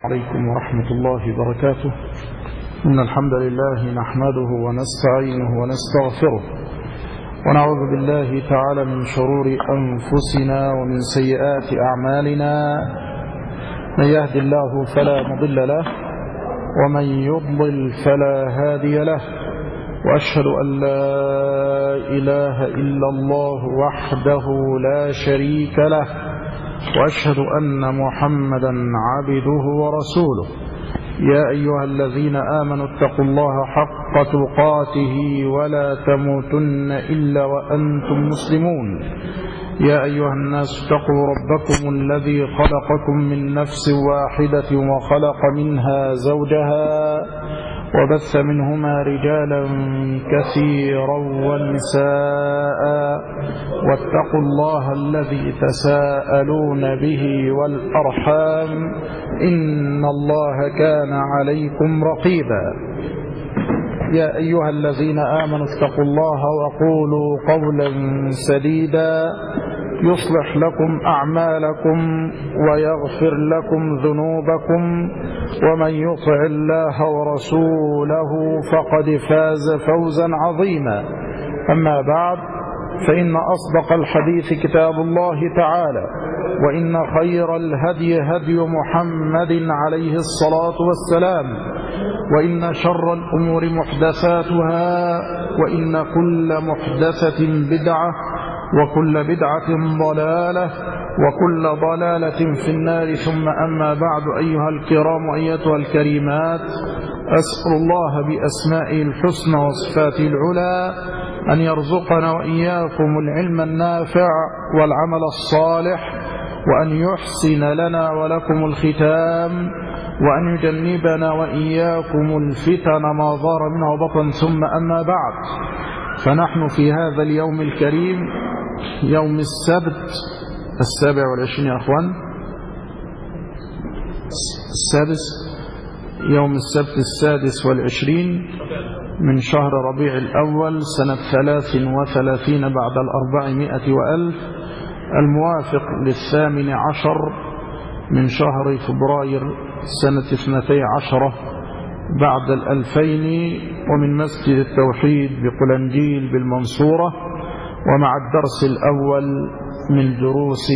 عليكم ورحمة الله وبركاته. إن الحمد لله نحمده ونستعينه ونستغفره ونعوذ بالله تعالى من شرور أنفسنا ومن سيئات أعمالنا. من يهد الله فلا مضل له ومن يضلل فلا هادي له، وأشهد أن لا إله إلا الله وحده لا شريك له، وأشهد أن محمدا عبده ورسوله. يا أيها الذين آمنوا اتقوا الله حق تقاته ولا تموتن إلا وأنتم مسلمون. يا أيها الناس اتقوا ربكم الذي خلقكم من نفس واحدة وخلق منها زوجها وبث منهما رجالا كثيرا ونساء، واتقوا الله الذي تساءلون به والأرحام إن الله كان عليكم رقيبا. يا أيها الذين آمنوا اتقوا الله وقولوا قولا سديدا يصلح لكم أعمالكم ويغفر لكم ذنوبكم، ومن يطع الله ورسوله فقد فاز فوزا عظيما. أما بعد، فإن أصدق الحديث كتاب الله تعالى، وإن خير الهدي هدي محمد عليه الصلاة والسلام، وإن شر الأمور محدثاتها، وإن كل محدثة بدعة، وكل بدعة ضلالة، وكل ضلالة في النار. ثم أما بعد، أيها الكرام وأيتها الكريمات، أسأل الله بأسمائه الحسنى وصفاته العلى أن يرزقنا وإياكم العلم النافع والعمل الصالح، وأن يحسن لنا ولكم الختام، وأن يجنبنا وإياكم الفتن ما ظهر منها وبطن. ثم أما بعد، فنحن في هذا اليوم الكريم، يوم السبت 27 يا أخوان، يوم السبت 26 من شهر ربيع الأول سنة 33 بعد 400 وألف، الموافق 18 من شهر فبراير سنة 12 بعد 2000، ومن مسجد التوحيد بقلنجيل بالمنصورة، ومع الدرس الأول من دروس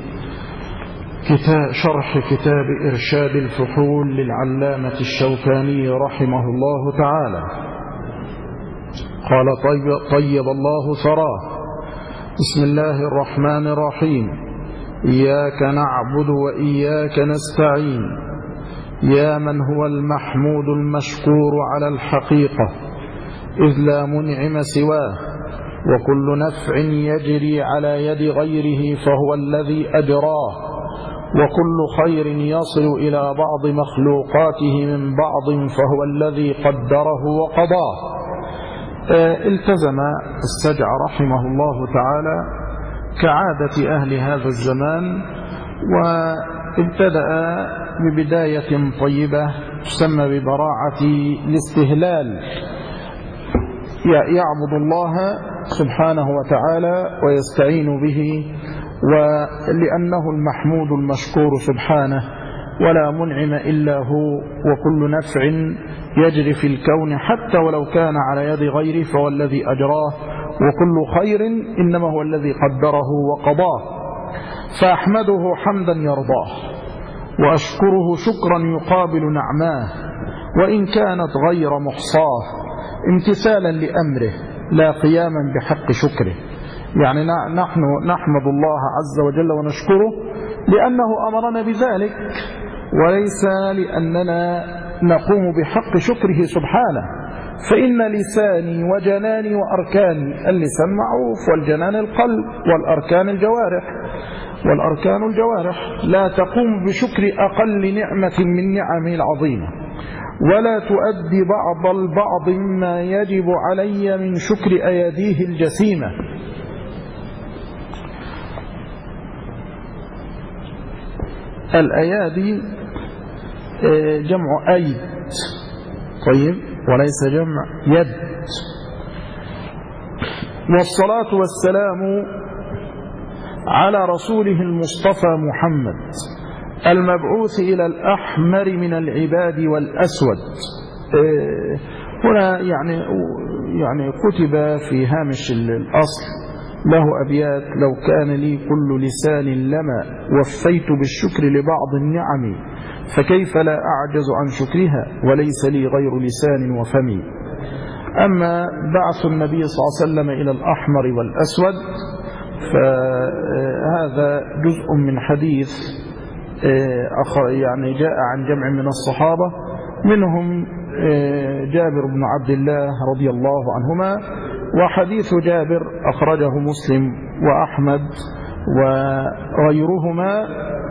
شرح كتاب إرشاد الفحول للعلامة الشوكاني رحمه الله تعالى. قال: طيب الله ثراه. بسم الله الرحمن الرحيم. إياك نعبد وإياك نستعين، يا من هو المحمود المشكور على الحقيقة، إذ لا منعم سواه، وكل نفع يجري على يد غيره فهو الذي أجراه، وكل خير يصل إلى بعض مخلوقاته من بعض فهو الذي قدره وقضاه. التزم السجع رحمه الله تعالى كعادة أهل هذا الزمان، وابتدأ ببداية طيبة تسمى ببراعة الاستهلال. يعبد الله سبحانه وتعالى ويستعين به، ولأنه المحمود المشكور سبحانه، ولا منعم إلا هو، وكل نفع يجري في الكون حتى ولو كان على يد غيره فهو الذي أجراه، وكل خير إنما هو الذي قدره وقضاه. فأحمده حمدا يرضاه، وأشكره شكرا يقابل نعماه، وإن كانت غير محصاه، امتثالا لأمره لا قياما بحق شكره. يعني نحن نحمد الله عز وجل ونشكره لأنه أمرنا بذلك، وليس لأننا نقوم بحق شكره سبحانه. فإن لساني وجناني وأركاني، اللسان معروف، والجنان القلب، والأركان الجوارح، والأركان الجوارح لا تقوم بشكر أقل نعمة من نعمه العظيمة، ولا تؤدي بعض البعض مما يجب علي من شكر أيديه الجسيمة. الأيادي جمع أيد، طيب، وليس جمع يد. والصلاة والسلام على رسوله المصطفى محمد المبعوث إلى الأحمر من العباد والأسود. هنا يعني كتب في هامش الأصل له أبيات: لو كان لي كل لسان لما وفيت بالشكر لبعض النعم، فكيف لا أعجز عن شكرها وليس لي غير لسان وفمي. أما بعث النبي صلى الله عليه وسلم إلى الأحمر والأسود فهذا جزء من حديث يعني جاء عن جمع من الصحابة، منهم جابر بن عبد الله رضي الله عنهما. وحديث جابر أخرجه مسلم وأحمد وغيرهما،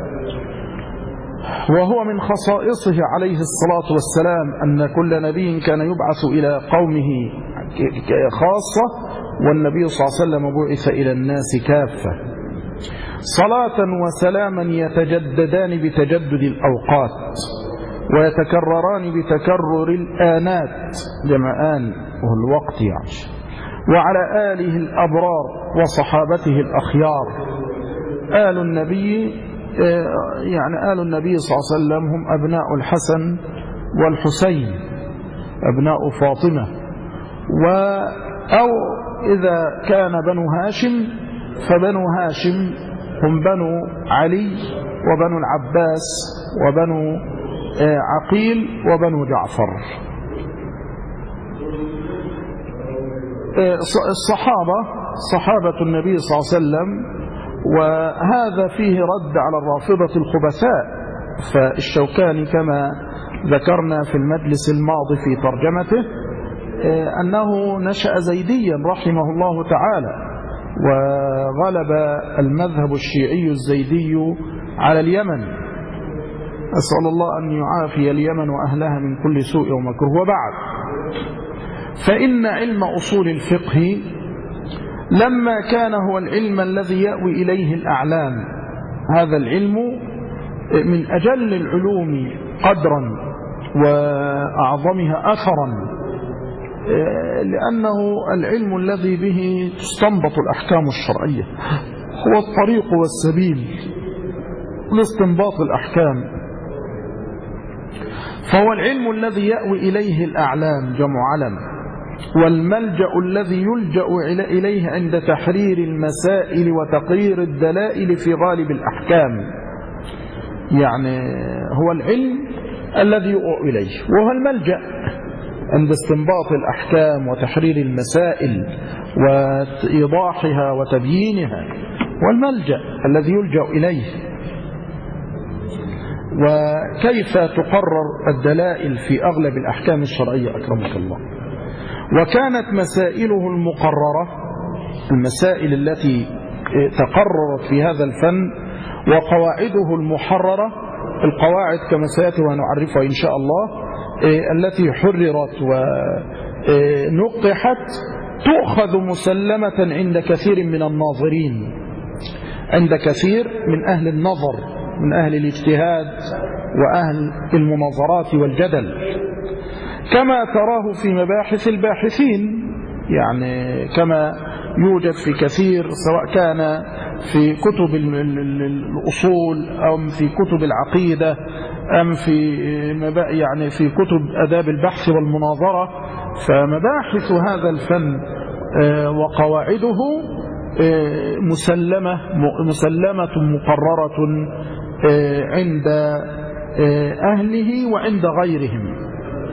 وهو من خصائصه عليه الصلاة والسلام أن كل نبي كان يبعث إلى قومه خاصة، والنبي صلى الله عليه وسلم بعث إلى الناس كافة. صلاة وسلاما يتجددان بتجدد الأوقات ويتكرران بتكرر الآنات، جمع آن وهو الوقت يعني، وعلى آله الأبرار وصحابته الأخيار. آل النبي يعني آل النبي صلى الله عليه وسلم هم أبناء الحسن والحسين أبناء فاطمة، أو إذا كان بنو هاشم فبنو هاشم هم بنو علي وبنو العباس وبنو عقيل وبنو جعفر. صحابة النبي صلى الله عليه وسلم، وهذا فيه رد على الرافضة الخبثاء. فالشوكاني كما ذكرنا في المجلس الماضي في ترجمته أنه نشأ زيديا رحمه الله تعالى، وغلب المذهب الشيعي الزيدي على اليمن. أسأل الله أن يعافي اليمن وأهلها من كل سوء ومكروه. وبعد، فإن علم أصول الفقه لما كان هو العلم الذي يأوي إليه الأعلام، هذا العلم من أجل العلوم قدرا وأعظمها أثرا، لأنه العلم الذي به تستنبط الأحكام الشرعية، هو الطريق والسبيل لاستنباط الأحكام. فهو العلم الذي يأوي إليه الأعلام جمع علم، والملجأ الذي يلجأ إليه عند تحرير المسائل وتقرير الدلائل في غالب الأحكام. يعني هو العلم الذي يؤوى إليه، وهو الملجأ عند استنباط الأحكام وتحرير المسائل وإيضاحها وتبيينها، والملجأ الذي يلجأ إليه. وكيف تقرر الدلائل في أغلب الأحكام الشرعية أكرمك الله. وكانت مسائله المقررة، المسائل التي تقررت في هذا الفن، وقواعده المحررة، القواعد كما سيأتي ونعرفها إن شاء الله، التي حررت ونقحت، تؤخذ مسلمة عند كثير من الناظرين، عند كثير من أهل النظر، من أهل الاجتهاد وأهل المناظرات والجدل، كما تراه في مباحث الباحثين. يعني كما يوجد في كثير، سواء كان في كتب الأصول أو في كتب العقيدة أم في كتب آداب البحث والمناظرة. فمباحث هذا الفن وقواعده مسلمة مقررة عند أهله وعند غيرهم،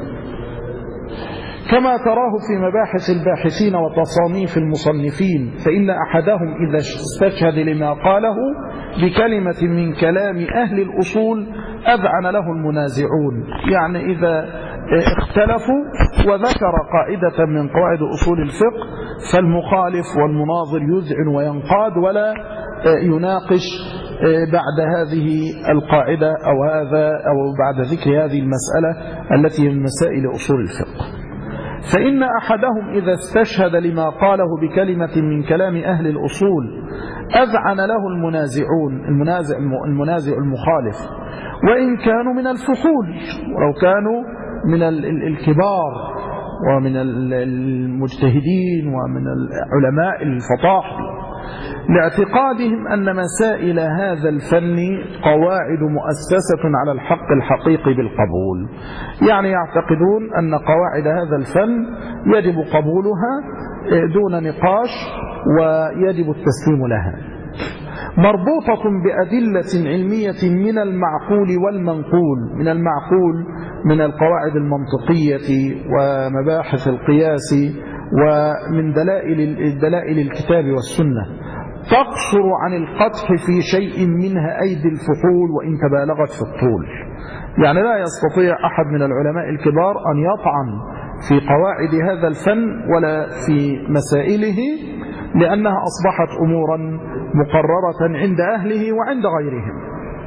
كما تراه في مباحث الباحثين وتصانيف المصنفين. فإن أحدهم إذا استشهد لما قاله بكلمة من كلام أهل الأصول أذعن له المنازعون. يعني إذا اختلفوا وذكر قاعدة من قواعد أصول الفقه، فالمخالف والمناظر يذعن وينقاد ولا يناقش بعد هذه القاعدة أو بعد ذكر هذه المسألة التي من مسائل أصول الفقه. فإن أحدهم إذا استشهد لما قاله بكلمة من كلام أهل الأصول أذعن له المنازعون، المنازع المخالف، وإن كانوا من الفحول، ولو كانوا من الكبار ومن المجتهدين ومن العلماء الفطاحل. لاعتقادهم أن مسائل هذا الفن قواعد مؤسسة على الحق الحقيقي بالقبول. يعني يعتقدون أن قواعد هذا الفن يجب قبولها دون نقاش ويجب التسليم لها، مربوطة بأدلة علمية من المعقول والمنقول. من المعقول من القواعد المنطقية ومباحث القياس ومن دلائل الكتاب والسنة، تقصر عن القدح في شيء منها أيدي الفحول وإن تبالغت في الطول. يعني لا يستطيع أحد من العلماء الكبار أن يطعن في قواعد هذا الفن ولا في مسائله، لأنها أصبحت أمورا مقررة عند أهله وعند غيرهم.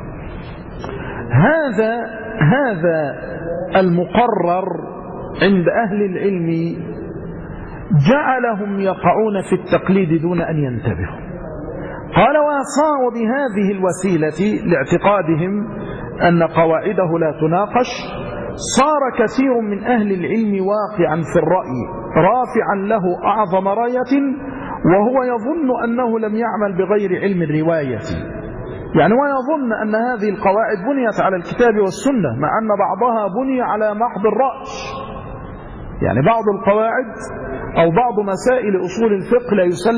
هذا المقرر عند أهل العلم جعلهم يقعون في التقليد دون أن ينتبهوا. قال: وبهذه الوسيلة لاعتقادهم أن قواعده لا تناقش صار كثير من أهل العلم واقعا في الرأي رافعا له أعظم راية، وهو يظن أنه لم يعمل بغير علم الرواية. يعني ويظن أن هذه القواعد بنيت على الكتاب والسنة، مع أن بعضها بني على محض الرأي. يعني بعض القواعد أو بعض مسائل أصول الفقه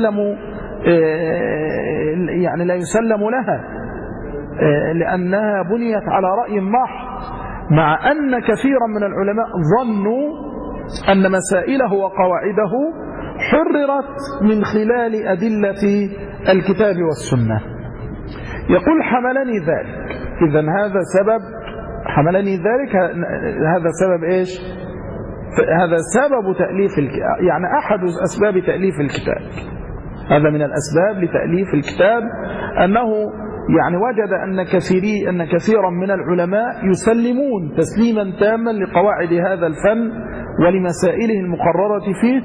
لا يسلم لها لأنها بنيت على رأي محض، مع أن كثيرا من العلماء ظنوا أن مسائله وقواعده حررت من خلال أدلة الكتاب والسنة. يقول: حملني ذلك. إذن هذا سبب حملني ذلك، هذا سبب إيش؟ هذا سبب تأليف الكتاب، يعني أحد أسباب تأليف الكتاب. هذا من الأسباب لتأليف الكتاب، أنه يعني وجد أن كثيرا من العلماء يسلمون تسليما تاما لقواعد هذا الفن ولمسائله المقررة فيه،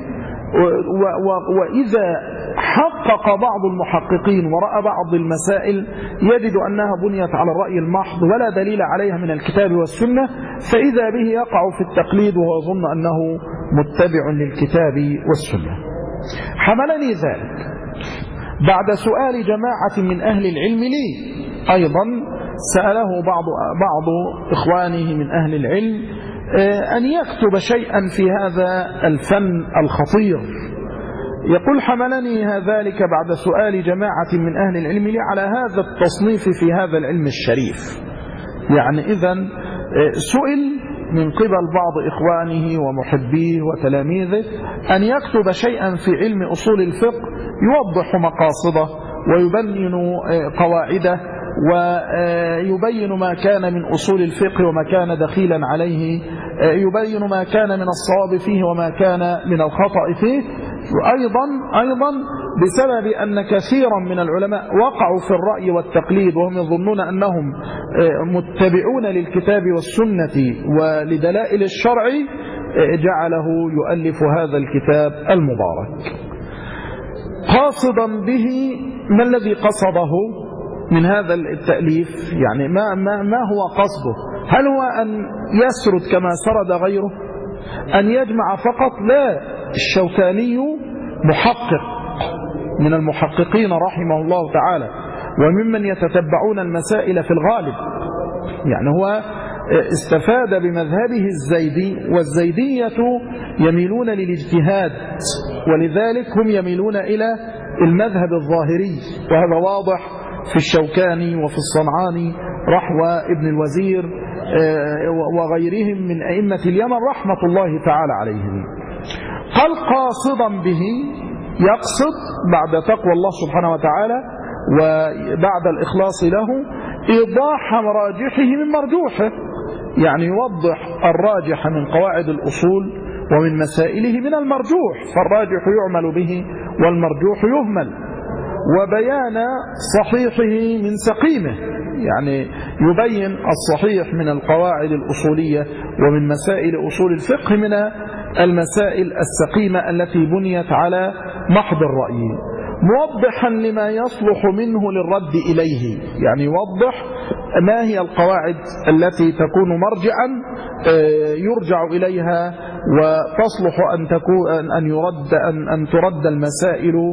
وإذا حقق بعض المحققين ورأى بعض المسائل يجد أنها بنيت على الرأي المحض ولا دليل عليها من الكتاب والسنة، فإذا به يقع في التقليد وهو يظن أنه متبع للكتاب والسنة. حملني ذلك بعد سؤال جماعة من أهل العلم لي. أيضا سأله بعض إخوانه من أهل العلم أن يكتب شيئا في هذا الفن الخطير. يقول: حملني ذلك بعد سؤال جماعة من أهل العلم لي على هذا التصنيف في هذا العلم الشريف. يعني إذن سئل من قبل بعض إخوانه ومحبيه وتلاميذه أن يكتب شيئا في علم أصول الفقه يوضح مقاصده ويبين قواعده ويبين ما كان من أصول الفقه وما كان دخيلا عليه، يبين ما كان من الصواب فيه وما كان من الخطأ فيه. أيضا بسبب أن كثيرا من العلماء وقعوا في الرأي والتقليد وهم يظنون أنهم متبعون للكتاب والسنة ولدلائل الشرع، جعله يؤلف هذا الكتاب المبارك قاصدا به. ما الذي قصده من هذا التأليف؟ يعني ما هو قصده؟ هل هو أن يسرد كما سرد غيره، أن يجمع فقط؟ لا، الشوكاني محقق من المحققين رحمه الله تعالى وممن يتتبعون المسائل في الغالب، يعني هو استفاد بمذهبه الزيدي، والزيدية يميلون للاجتهاد ولذلك هم يميلون إلى المذهب الظاهري، وهذا واضح في الشوكاني وفي الصنعاني رحوة ابن الوزير وغيرهم من أئمة اليمن رحمة الله تعالى عليهم. قال: قاصدا به، يقصد بعد تقوى الله سبحانه وتعالى وبعد الإخلاص له إيضاح مراجحه من مرجوحه، يعني يوضح الراجح من قواعد الأصول ومن مسائله من المرجوح، فالراجح يعمل به والمرجوح يهمل، وبيان صحيحه من سقيمه، يعني يبين الصحيح من القواعد الأصولية ومن مسائل أصول الفقه من المسائل السقيمة التي بنيت على محض الرأي، موضحا لما يصلح منه للرد إليه، يعني يوضح ما هي القواعد التي تكون مرجعا يرجع إليها وتصلح أن ترد المسائل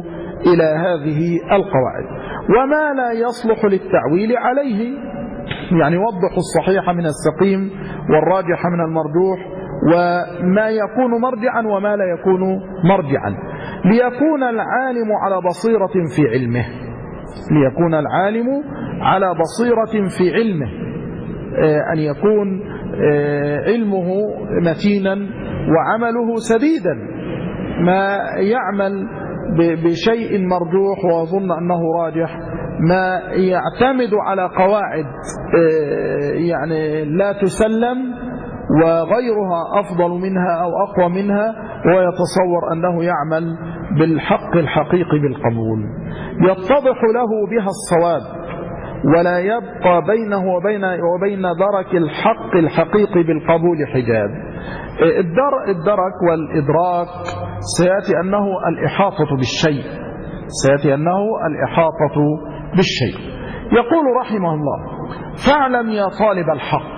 إلى هذه القواعد. وما لا يصلح للتعويل عليه، يعني وضحوا الصحيح من السقيم والراجح من المرجوح، وما يكون مرجعا وما لا يكون مرجعا، ليكون العالم على بصيرة في علمه، ليكون العالم على بصيرة في علمه، أن يكون علمه متينا وعمله سديدا، ما يعمل بشيء مرجوح ويظن أنه راجح، ما يعتمد على قواعد يعني لا تسلم وغيرها أفضل منها أو أقوى منها، ويتصور أنه يعمل بالحق الحقيقي بالقبول، يتضح له بها الصواب، ولا يبقى بينه وبين درك الحق الحقيقي بالقبول حجاب. الدرك والإدراك سيأتي أنه الإحاطة بالشيء، سيأتي أنه الإحاطة بالشيء. يقول رحمه الله: فاعلم يا طالب الحق.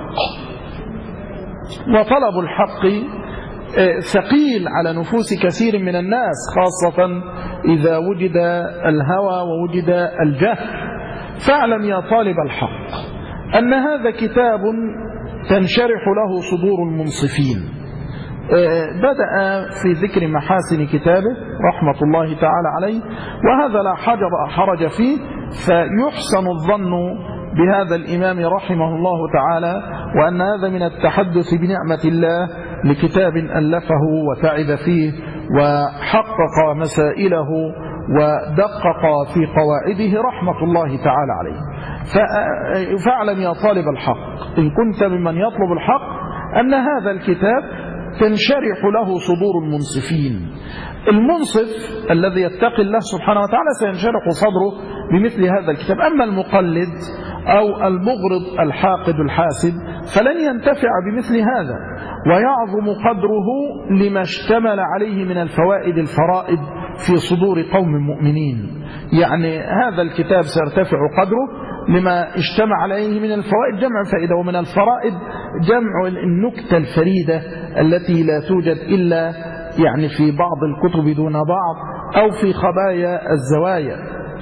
وطلب الحق ثقيل على نفوس كثير من الناس، خاصة إذا وجد الهوى ووجد الجهل. فاعلم يا طالب الحق أن هذا كتاب تنشرح له صدور المنصفين. بدأ في ذكر محاسن كتابه رحمة الله تعالى عليه، وهذا لا حرج فيه، فيحسن الظن بهذا الإمام رحمه الله تعالى، وأن هذا من التحدث بنعمة الله لكتاب ألفه وتعب فيه وحقق مسائله ودقق في قواعده رحمة الله تعالى عليه. فاعلم يا طالب الحق إن كنت ممن يطلب الحق أن هذا الكتاب تنشرح له صدور المنصفين. المنصف الذي يتقي الله سبحانه وتعالى سينشرح صدره بمثل هذا الكتاب. أما المقلد أو المغرض الحاقد الحاسد فلن ينتفع بمثل هذا، ويعظم قدره لما اشتمل عليه من الفوائد الفرائد في صدور قوم مؤمنين. يعني هذا الكتاب سيرتفع قدره لما اجتمع عليه من الفوائد، جمع فائدة، ومن الفرائد جمع النكتة الفريدة التي لا توجد إلا يعني في بعض الكتب دون بعض أو في خبايا الزوايا.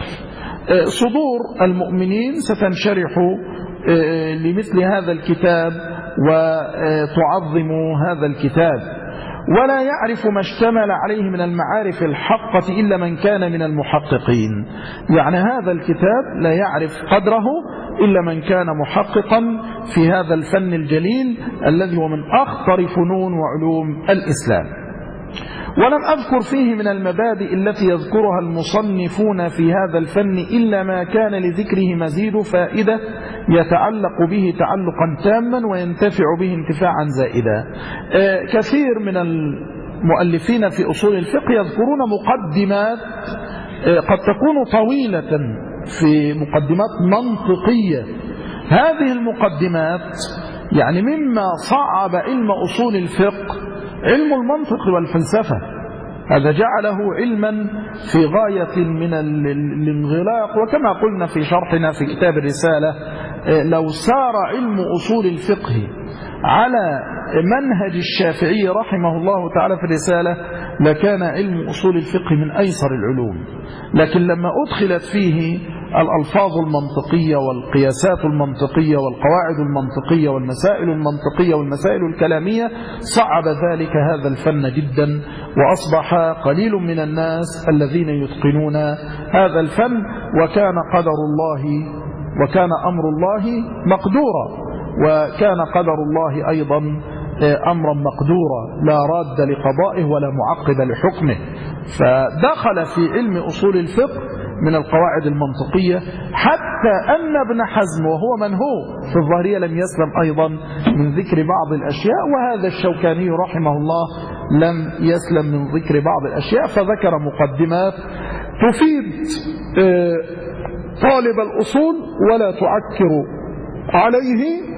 صدور المؤمنين ستنشرح لمثل هذا الكتاب وتعظم هذا الكتاب، ولا يعرف ما اشتمل عليه من المعارف الحقة إلا من كان من المحققين. يعني هذا الكتاب لا يعرف قدره إلا من كان محققا في هذا الفن الجليل الذي هو من أخطر فنون وعلوم الإسلام. ولم أذكر فيه من المبادئ التي يذكرها المصنفون في هذا الفن إلا ما كان لذكره مزيد فائدة يتعلق به تعلقا تاما وينتفع به انتفاعا زائدا. كثير من المؤلفين في أصول الفقه يذكرون مقدمات قد تكون طويلة، في مقدمات منطقية. هذه المقدمات يعني مما صعب علم أصول الفقه علم المنطق والفلسفة، هذا جعله علما في غاية من الانغلاق. وكما قلنا في شرحنا في كتاب الرسالة، لو سار علم أصول الفقه على منهج الشافعي رحمه الله تعالى في الرسالة لكان علم أصول الفقه من أيسر العلوم. لكن لما أدخلت فيه الألفاظ المنطقية والقياسات المنطقية والقواعد المنطقية والمسائل المنطقية والمسائل الكلامية صعب ذلك هذا الفن جدا، وأصبح قليل من الناس الذين يتقنون هذا الفن. وكان قدر الله وكان أمر الله مقدورا، وكان قدر الله أيضا أمرا مقدورا لا راد لقضائه ولا معقب لحكمه. فدخل في علم أصول الفقه من القواعد المنطقية حتى أن ابن حزم وهو من هو في الظاهرية لم يسلم أيضا من ذكر بعض الأشياء، وهذا الشوكاني رحمه الله لم يسلم من ذكر بعض الأشياء، فذكر مقدمات تفيد طالب الأصول ولا تعكر عليه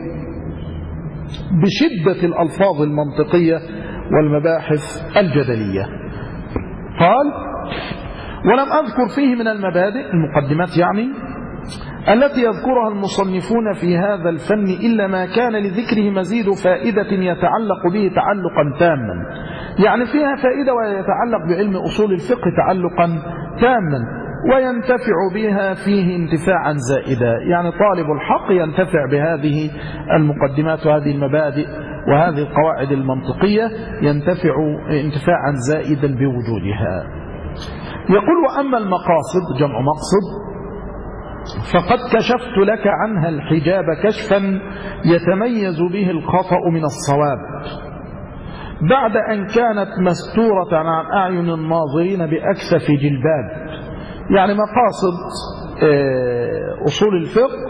بشدة الألفاظ المنطقية والمباحث الجدلية. قال: ولم أذكر فيه من المبادئ المقدمات يعني التي يذكرها المصنفون في هذا الفن إلا ما كان لذكره مزيد فائدة يتعلق به تعلقا تاما. يعني فيها فائدة ويتعلق بعلم أصول الفقه تعلقا تاما وينتفع بها فيه انتفاعا زائدا. يعني طالب الحق ينتفع بهذه المقدمات وهذه المبادئ وهذه القواعد المنطقية، ينتفع انتفاعا زائدا بوجودها. يقول: وأما المقاصد جمع مقصد فقد كشفت لك عنها الحجاب كشفا يتميز به الخطأ من الصواب، بعد أن كانت مستورة عن أعين الناظرين بأكسف جلباب. يعني مقاصد أصول الفقه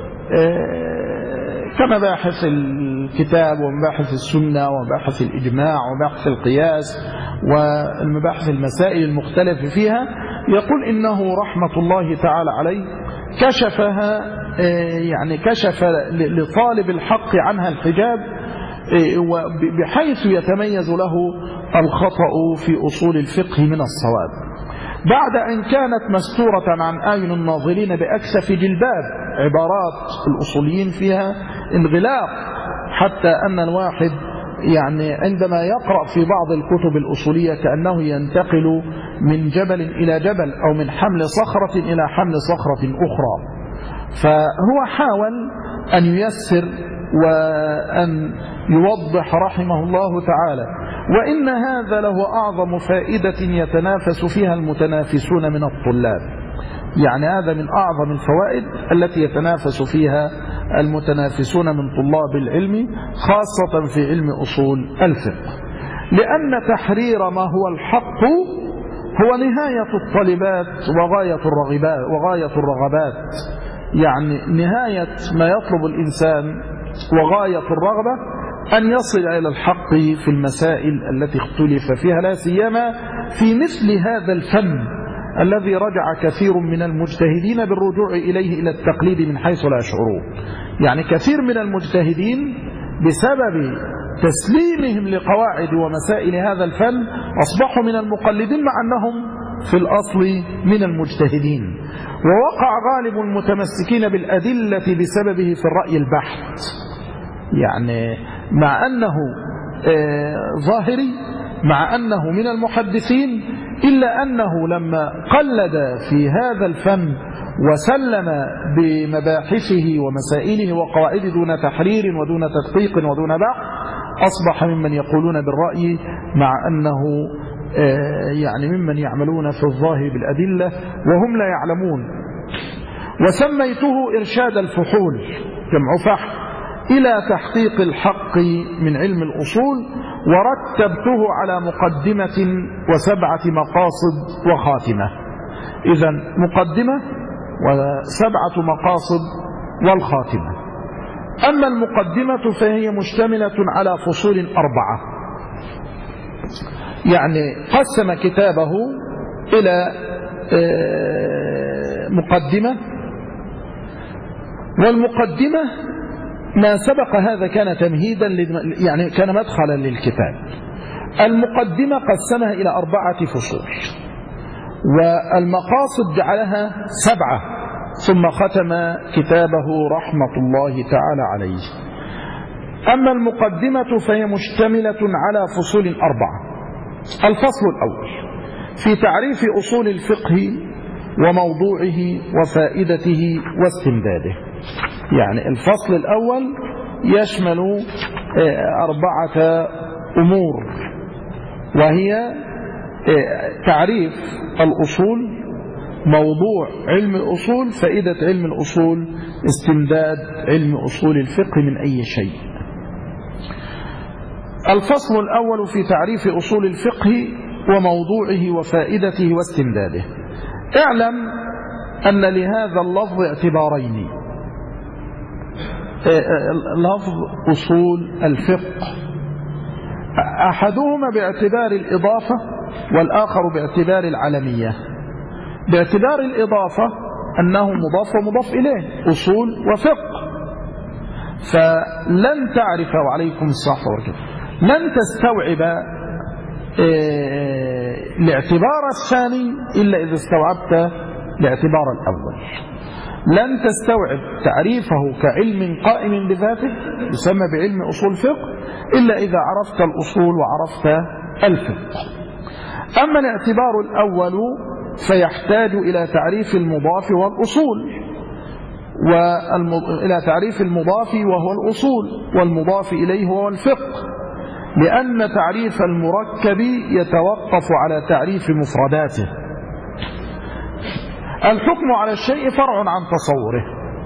كمباحث الكتاب ومباحث السنة ومباحث الإجماع ومباحث القياس والمباحث المسائل المختلف فيها، يقول إنه رحمة الله تعالى عليه كشفها، يعني كشف لطالب الحق عنها الحجاب بحيث يتميز له الخطأ في أصول الفقه من الصواب، بعد أن كانت مستورة عن أعين الناظرين بأكسف جلباب. عبارات الأصوليين فيها انغلاق، حتى أن الواحد يعني عندما يقرأ في بعض الكتب الأصولية كأنه ينتقل من جبل إلى جبل أو من حمل صخرة إلى حمل صخرة أخرى. فهو حاول أن ييسر وأن يوضح رحمه الله تعالى، وإن هذا له أعظم فائدة يتنافس فيها المتنافسون من الطلاب. يعني هذا من أعظم الفوائد التي يتنافس فيها المتنافسون من طلاب العلم، خاصة في علم أصول الفقه، لأن تحرير ما هو الحق هو نهاية الطالبات وغاية الرغبات. يعني نهاية ما يطلب الإنسان وغاية الرغبة أن يصل إلى الحق في المسائل التي اختلف فيها، لا سيما في مثل هذا الفن الذي رجع كثير من المجتهدين بالرجوع إليه إلى التقليد من حيث لا يشعرون. يعني كثير من المجتهدين بسبب تسليمهم لقواعد ومسائل هذا الفن أصبحوا من المقلدين مع أنهم في الأصل من المجتهدين. ووقع غالب المتمسكين بالأدلة بسببه في الرأي البحت، يعني مع أنه ظاهري، مع أنه من المحدثين، إلا أنه لما قلد في هذا الفن وسلم بمباحثه ومسائله وقواعده دون تحرير ودون تدقيق ودون بحث، أصبح ممن يقولون بالرأي مع أنه يعني ممن يعملون في الظاهر بالأدلة وهم لا يعلمون. وسميته إرشاد الفحول جمع فحل إلى تحقيق الحق من علم الأصول، ورتبته على مقدمة وسبعة مقاصد وخاتمة. إذن مقدمة وسبعة مقاصد والخاتمة. أما المقدمة فهي مشتملة على فصول 4. يعني قسم كتابه إلى مقدمة، والمقدمة ما سبق هذا كان تمهيدا يعني كان مدخلا للكتاب. المقدمة قسمها إلى 4 فصول، والمقاصد جعلها 7، ثم ختم كتابه رحمة الله تعالى عليه. أما المقدمة فهي مشتملة على فصول 4. الفصل الأول في تعريف أصول الفقه وموضوعه وفائدته واستمداده. يعني الفصل الأول يشمل 4 أمور، وهي تعريف الأصول، موضوع علم الأصول، فائدة علم الأصول، استمداد علم أصول الفقه من أي شيء. الفصل الأول في تعريف أصول الفقه وموضوعه وفائدته واستمداده. اعلم أن لهذا اللفظ اعتبارين: لفظ أصول الفقه أحدهما باعتبار الإضافة والآخر باعتبار العلمية. باعتبار الإضافة أنه مضاف ومضاف إليه، أصول وفقه، فلن تعرف وعليكم الصحة والبركة لن تستوعب الاعتبار الثاني إلا إذا استوعبت الاعتبار الأول. لن تستوعب تعريفه كعلم قائم بذاته يسمى بعلم أصول فقه إلا إذا عرفت الأصول وعرفت الفقه. أما الاعتبار الأول فيحتاج إلى تعريف المضاف والأصول، إلى تعريف المضاف وهو الأصول، والمضاف إليه هو الفقه، لأن تعريف المركب يتوقف على تعريف مفرداته. الحكم على الشيء فرع عن تصوره.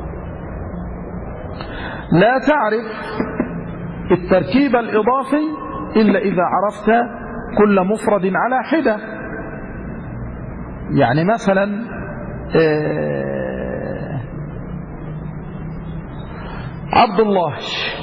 لا تعرف التركيب الإضافي إلا إذا عرفت كل مفرد على حدة. يعني مثلا عبد الله،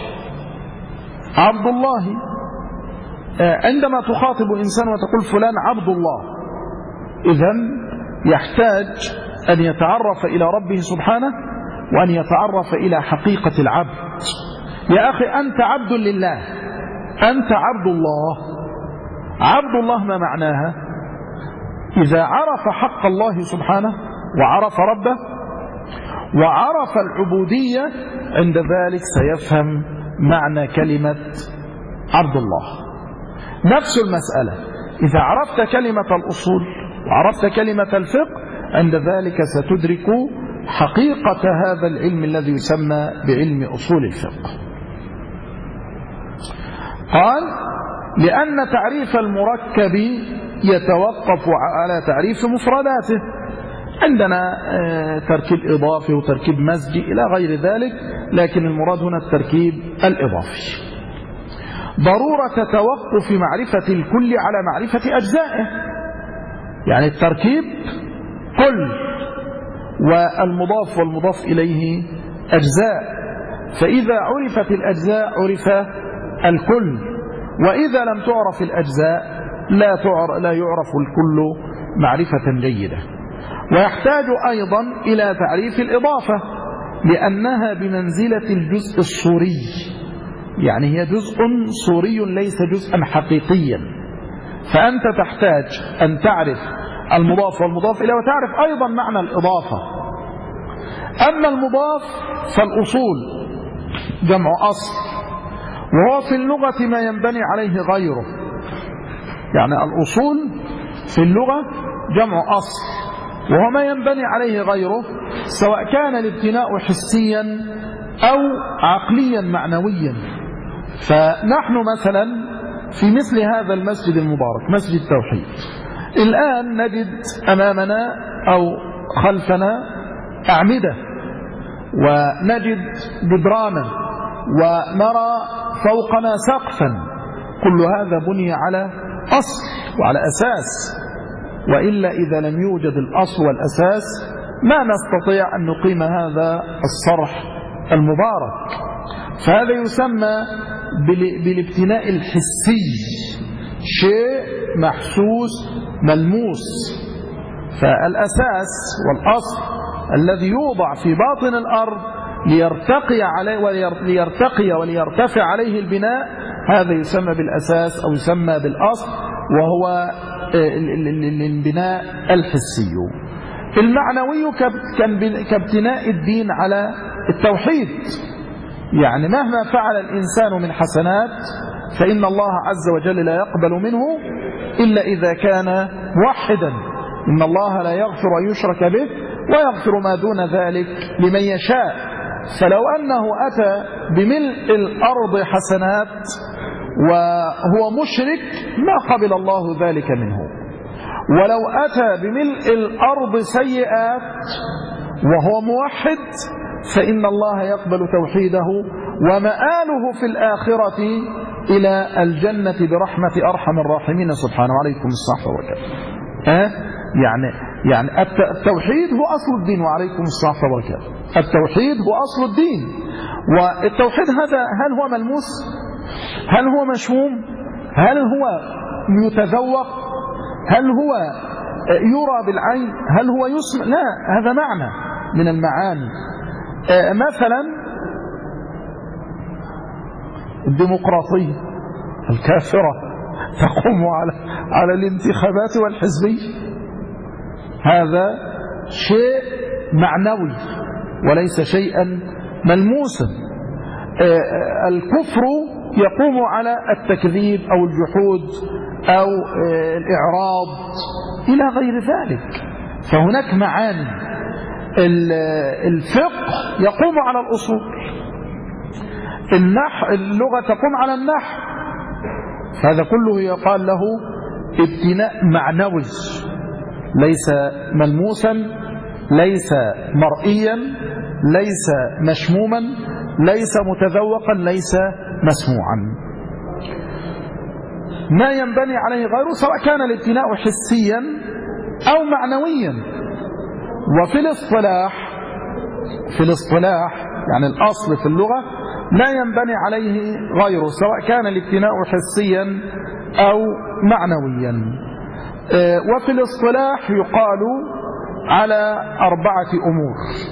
عبد الله، عندما تخاطب إنسان وتقول فلان عبد الله، إذن يحتاج أن يتعرف إلى ربه سبحانه، وأن يتعرف إلى حقيقة العبد. يا أخي أنت عبد لله، أنت عبد الله. عبد الله ما معناها؟ إذا عرف حق الله سبحانه وعرف ربه وعرف العبودية، عند ذلك سيفهم معنى كلمة عبد الله. نفس المسألة، إذا عرفت كلمة الأصول وعرفت كلمة الفقه، عند ذلك ستدرك حقيقة هذا العلم الذي يسمى بعلم أصول الفقه. قال: لأن تعريف المركب يتوقف على تعريف مفرداته. عندنا تركيب إضافي وتركيب مزجي إلى غير ذلك، لكن المراد هنا التركيب الإضافي. ضرورة توقف معرفة الكل على معرفة أجزائه، يعني التركيب كل، والمضاف والمضاف إليه أجزاء، فإذا عرفت الأجزاء عرف الكل، وإذا لم تعرف الأجزاء لا يعرف الكل معرفة جيدة. ويحتاج أيضا إلى تعريف الإضافة، لأنها بمنزلة الجزء الصوري، يعني هي جزء صوري ليس جزءا حقيقيا، فأنت تحتاج أن تعرف المضاف والمضاف إليه، وتعرف أيضا معنى الإضافة. أما المضاف فالأصول جمع أصل، وهو في اللغة ما ينبني عليه غيره. يعني الأصول في اللغة جمع أصل، وهو ما ينبني عليه غيره، سواء كان الابتناء حسيا أو عقليا معنويا. فنحن مثلا في مثل هذا المسجد المبارك، مسجد التوحيد، الآن نجد أمامنا أو خلفنا أعمدة، ونجد جدرانا، ونرى فوقنا سقفا. كل هذا بني على أصل وعلى أساس، وإلا إذا لم يوجد الأصل والأساس ما نستطيع أن نقيم هذا الصرح المبارك. فهذا يسمى بالابتناء الحسي، شيء محسوس ملموس. فالأساس والأصل الذي يوضع في باطن الأرض ليرتقي وليرتفع عليه البناء، هذا يسمى بالأساس أو يسمى بالأصل، وهو البناء الحسي. المعنوي كابتناء الدين على التوحيد، يعني مهما فعل الإنسان من حسنات فإن الله عز وجل لا يقبل منه إلا إذا كان موحدا. إن الله لا يغفر أن يشرك به ويغفر ما دون ذلك لمن يشاء. فلو أنه أتى بملء الأرض حسنات وهو مشرك ما قبل الله ذلك منه، ولو أتى بملء الأرض سيئات وهو موحد فإن الله يقبل توحيده، ومآله في الآخرة إلى الجنة برحمة أرحم الراحمين سبحانه. عليكم الصحة والبركاته. يعني التوحيد هو أصل الدين. وعليكم الصحة والبركاته. التوحيد هو أصل الدين. والتوحيد هذا هل هو ملموس؟ هل هو مشموم؟ هل هو يتذوق؟ هل هو يرى بالعين؟ هل هو يسمع؟ لا، هذا معنى من المعاني. مثلا الديمقراطية الكافرة تقوم على الانتخابات والحزبية، هذا شيء معنوي وليس شيئا ملموسا. الكفر يقوم على التكذيب أو الجحود أو الإعراض إلى غير ذلك. فهناك معاني. الفقه يقوم على الأصول، اللغة تقوم على النحو، فهذا كله يقال له ابتناء معنوي، ليس ملموسا، ليس مرئيا، ليس مشموما، ليس متذوقا، ليس مسموعا. ما ينبني عليه غيره، سواء كان الابتناء حسيا أو معنويا. وفي الاصطلاح يعني الأصل في اللغة لا ينبني عليه غيره، سواء كان الابتناء حسيا أو معنويا. وفي الاصطلاح يقال على 4 أمور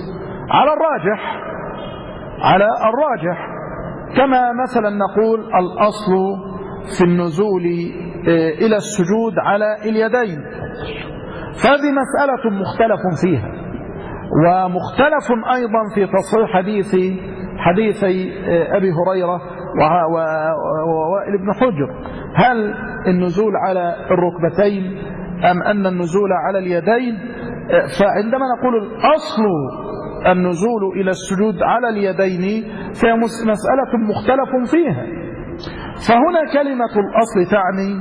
على الراجح، كما مثلا نقول الأصل في النزول إلى السجود على اليدين، فهذه مسألة مختلف فيها، ومختلف أيضا في تصحيح حديثي أبي هريرة ووائل بن حجر، هل النزول على الركبتين أم أن النزول على اليدين؟ فعندما نقول الأصل النزول إلى السجود على اليدين فهي مسألة مختلف فيها. فهنا كلمة الأصل تعني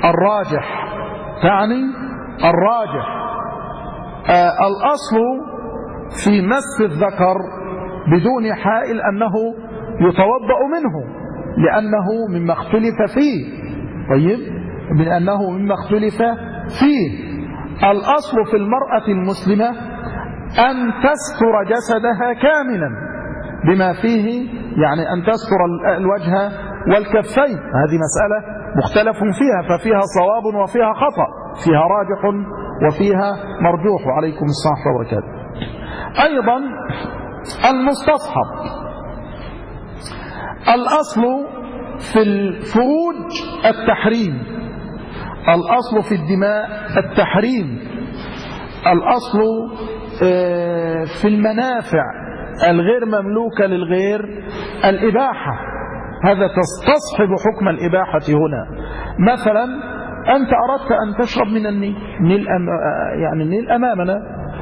الراجح. الأصل في مس الذكر بدون حائل أنه يتوضأ منه لأنه مما اختلف فيه. طيب، من أنه مما اختلف فيه. الأصل في المرأة المسلمة أن تستر جسدها كاملا بما فيه، يعني أن تستر الوجه والكفين. هذه مسألة مختلف فيها، ففيها صواب وفيها خطأ، فيها راجح وفيها مرجوح. وعليكم السلام ورحمة الله وبركاته. أيضا المستصحب، الأصل في الفروج التحريم، الأصل في الدماء التحريم، الأصل في المنافع الغير مملوكة للغير الإباحة. هذا تستصحب حكم الإباحة هنا. مثلا أنت أردت أن تشرب من النيل، يعني النيل أمامنا،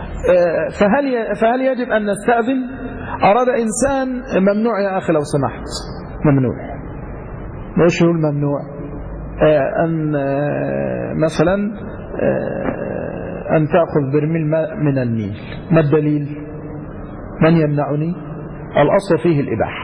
فهل يجب أن نستأذن؟ أراد إنسان، ممنوع يا أخي لو سمحت، ممنوع. ليش هو الممنوع؟ أن مثلا أن تأخذ برميل ماء من النيل، ما الدليل؟ من يمنعني؟ الأصل فيه الإباحة.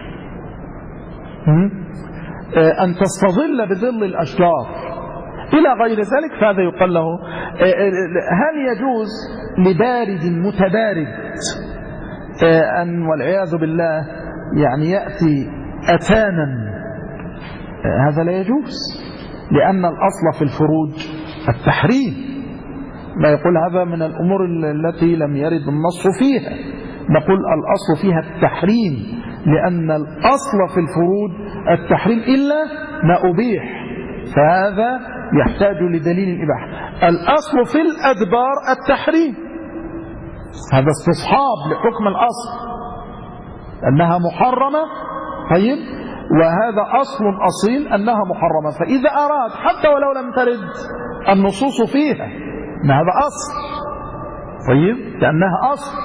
أن تستظل بظل الأشجار إلى غير ذلك، فهذا يقال له. هل يجوز لبارد متبارد أن والعياذ بالله يعني يأتي أتانا؟ هذا لا يجوز، لأن الأصل في الفروج التحريم. ما يقول هذا من الأمور التي لم يرد النص فيها، نقول الأصل فيها التحريم، لأن الأصل في الفروج التحريم إلا ما أبيح، فهذا يحتاج لدليل الإباحة. الأصل في الأدبار التحريم، هذا استصحاب لحكم الأصل أنها محرمة. طيب، وهذا أصل أصيل أنها محرمة، فإذا أراد حتى ولو لم ترد النصوص فيها أن هذا أصل، طيب، لأنها أصل.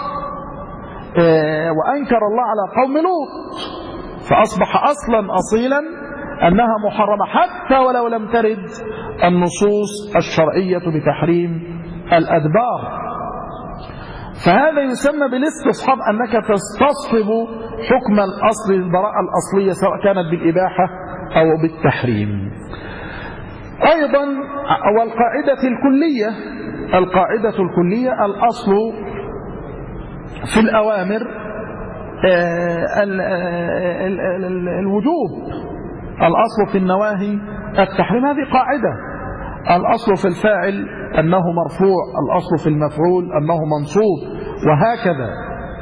وأنكر الله على قوم لوط، فأصبح أصلا أصيلا أنها محرمة حتى ولو لم ترد النصوص الشرعية بتحريم الأدبار. فهذا يسمى بالاستصحاب، أنك تستصحب حكم الأصل، البراءة الأصلية، سواء كانت بالإباحة أو بالتحريم. أيضا القاعدة الكلية الأصل في الأوامر الوجوب، الأصل في النواهي التحريم. هذه قاعدة. الأصل في الفاعل أنه مرفوع، الأصل في المفعول أنه منصوب، وهكذا.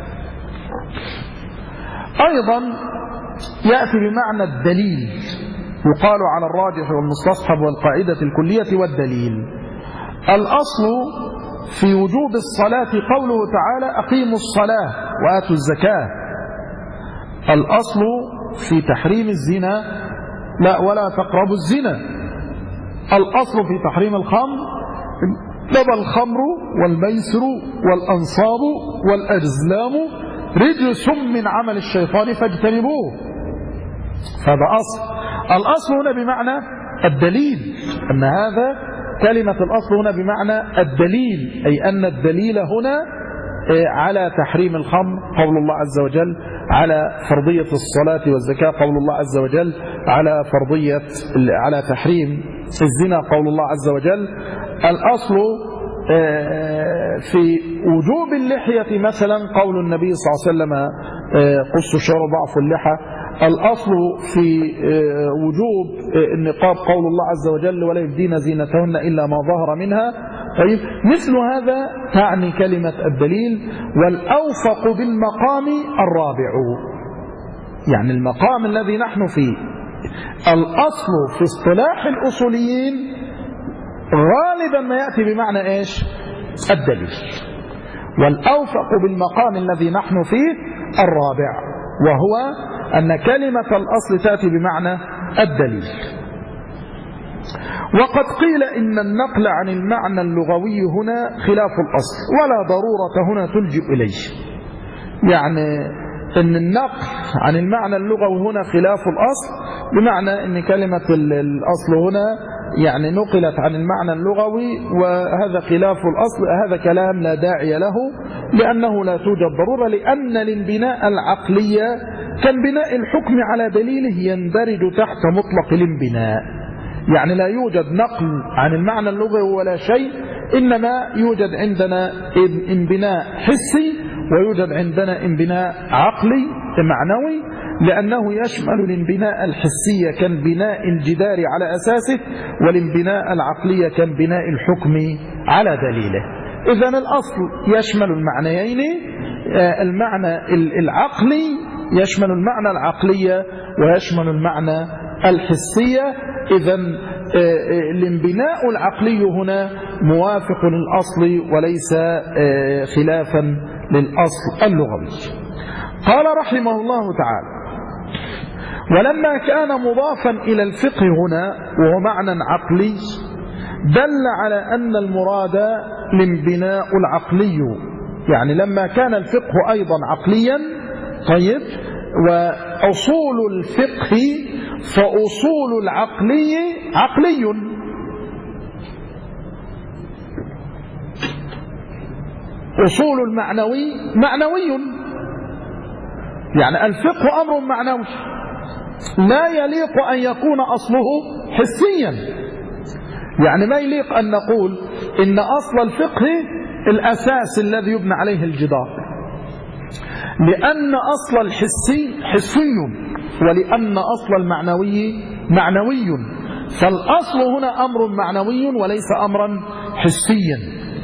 أيضا يأتي بمعنى الدليل، يقال على الراجح والمستصحب والقاعدة الكلية والدليل. الأصل في وجوب الصلاة قوله تعالى أقيموا الصلاة وآتوا الزكاة. الأصل في تحريم الزنا لا ولا تقربوا الزنا. الأصل في تحريم الخمر إنما الخمر والميسر والأنصاب والأزلام رجس من عمل الشيطان فاجتنبوه. فهذا أصل. الأصل هنا بمعنى الدليل، أن هذا كلمة الأصل هنا بمعنى الدليل، أي أن الدليل هنا على تحريم الخمر قول الله عز وجل، على فرضية الصلاة والزكاة قول الله عز وجل، على تحريم الزنا قول الله عز وجل. الأصل في وجوب اللحية مثلا قول النبي صلى الله عليه وسلم قص الشعر ضعف اللحى. الأصل في وجوب النقاب قول الله عز وجل ولا يبدين زينتهن إلا ما ظهر منها. طيب مثل هذا تعني كلمة الدليل. والأوفق بالمقام الرابع، يعني المقام الذي نحن فيه الأصل في اصطلاح الأصوليين غالبا ما يأتي بمعنى إيش؟ الدليل. والأوفق بالمقام الذي نحن فيه الرابع، وهو أن كلمة الأصل تأتي بمعنى الدليل. وقد قيل إن النقل عن المعنى اللغوي هنا خلاف الأصل ولا ضرورة هنا تلجئ إليه، يعني أن النقل عن المعنى اللغوي هنا خلاف الأصل، بمعنى أن كلمة الأصل هنا يعني نقلت عن المعنى اللغوي وهذا خلاف الأصل. هذا كلام لا داعي له، لأنه لا توجد ضرورة، لأن الانبناء العقلي كانبناء الحكم على دليله يندرج تحت مطلق الانبناء، يعني لا يوجد نقل عن المعنى اللغوي ولا شيء، إنما يوجد عندنا انبناء حسي ويوجد عندنا انبناء عقلي معنوي، لأنه يشمل الانبناء الحسي كانبناء الجدار على أساسه، والانبناء العقلي كانبناء الحكم على دليله. إذن الأصل يشمل المعنيين، المعنى العقلي يشمل المعنى العقلي ويشمل المعنى الحسي. إذن الانبناء العقلي هنا موافق للأصل وليس خلافا للأصل اللغوي. قال رحمه الله تعالى: ولما كان مضافا إلى الفقه هنا وهو معنى عقلي دل على أن المراد الانبناء العقلي، يعني لما كان الفقه أيضا عقليا. طيب، وأصول الفقه فأصول العقلي عقلي، أصول المعنوي معنوي، يعني الفقه أمر معنوي لا يليق أن يكون أصله حسيا. يعني ما يليق أن نقول إن أصل الفقه الأساس الذي يبنى عليه الجدار، لأن أصل الحسي حسي ولأن أصل المعنوي معنوي، فالأصل هنا أمر معنوي وليس أمرا حسيا.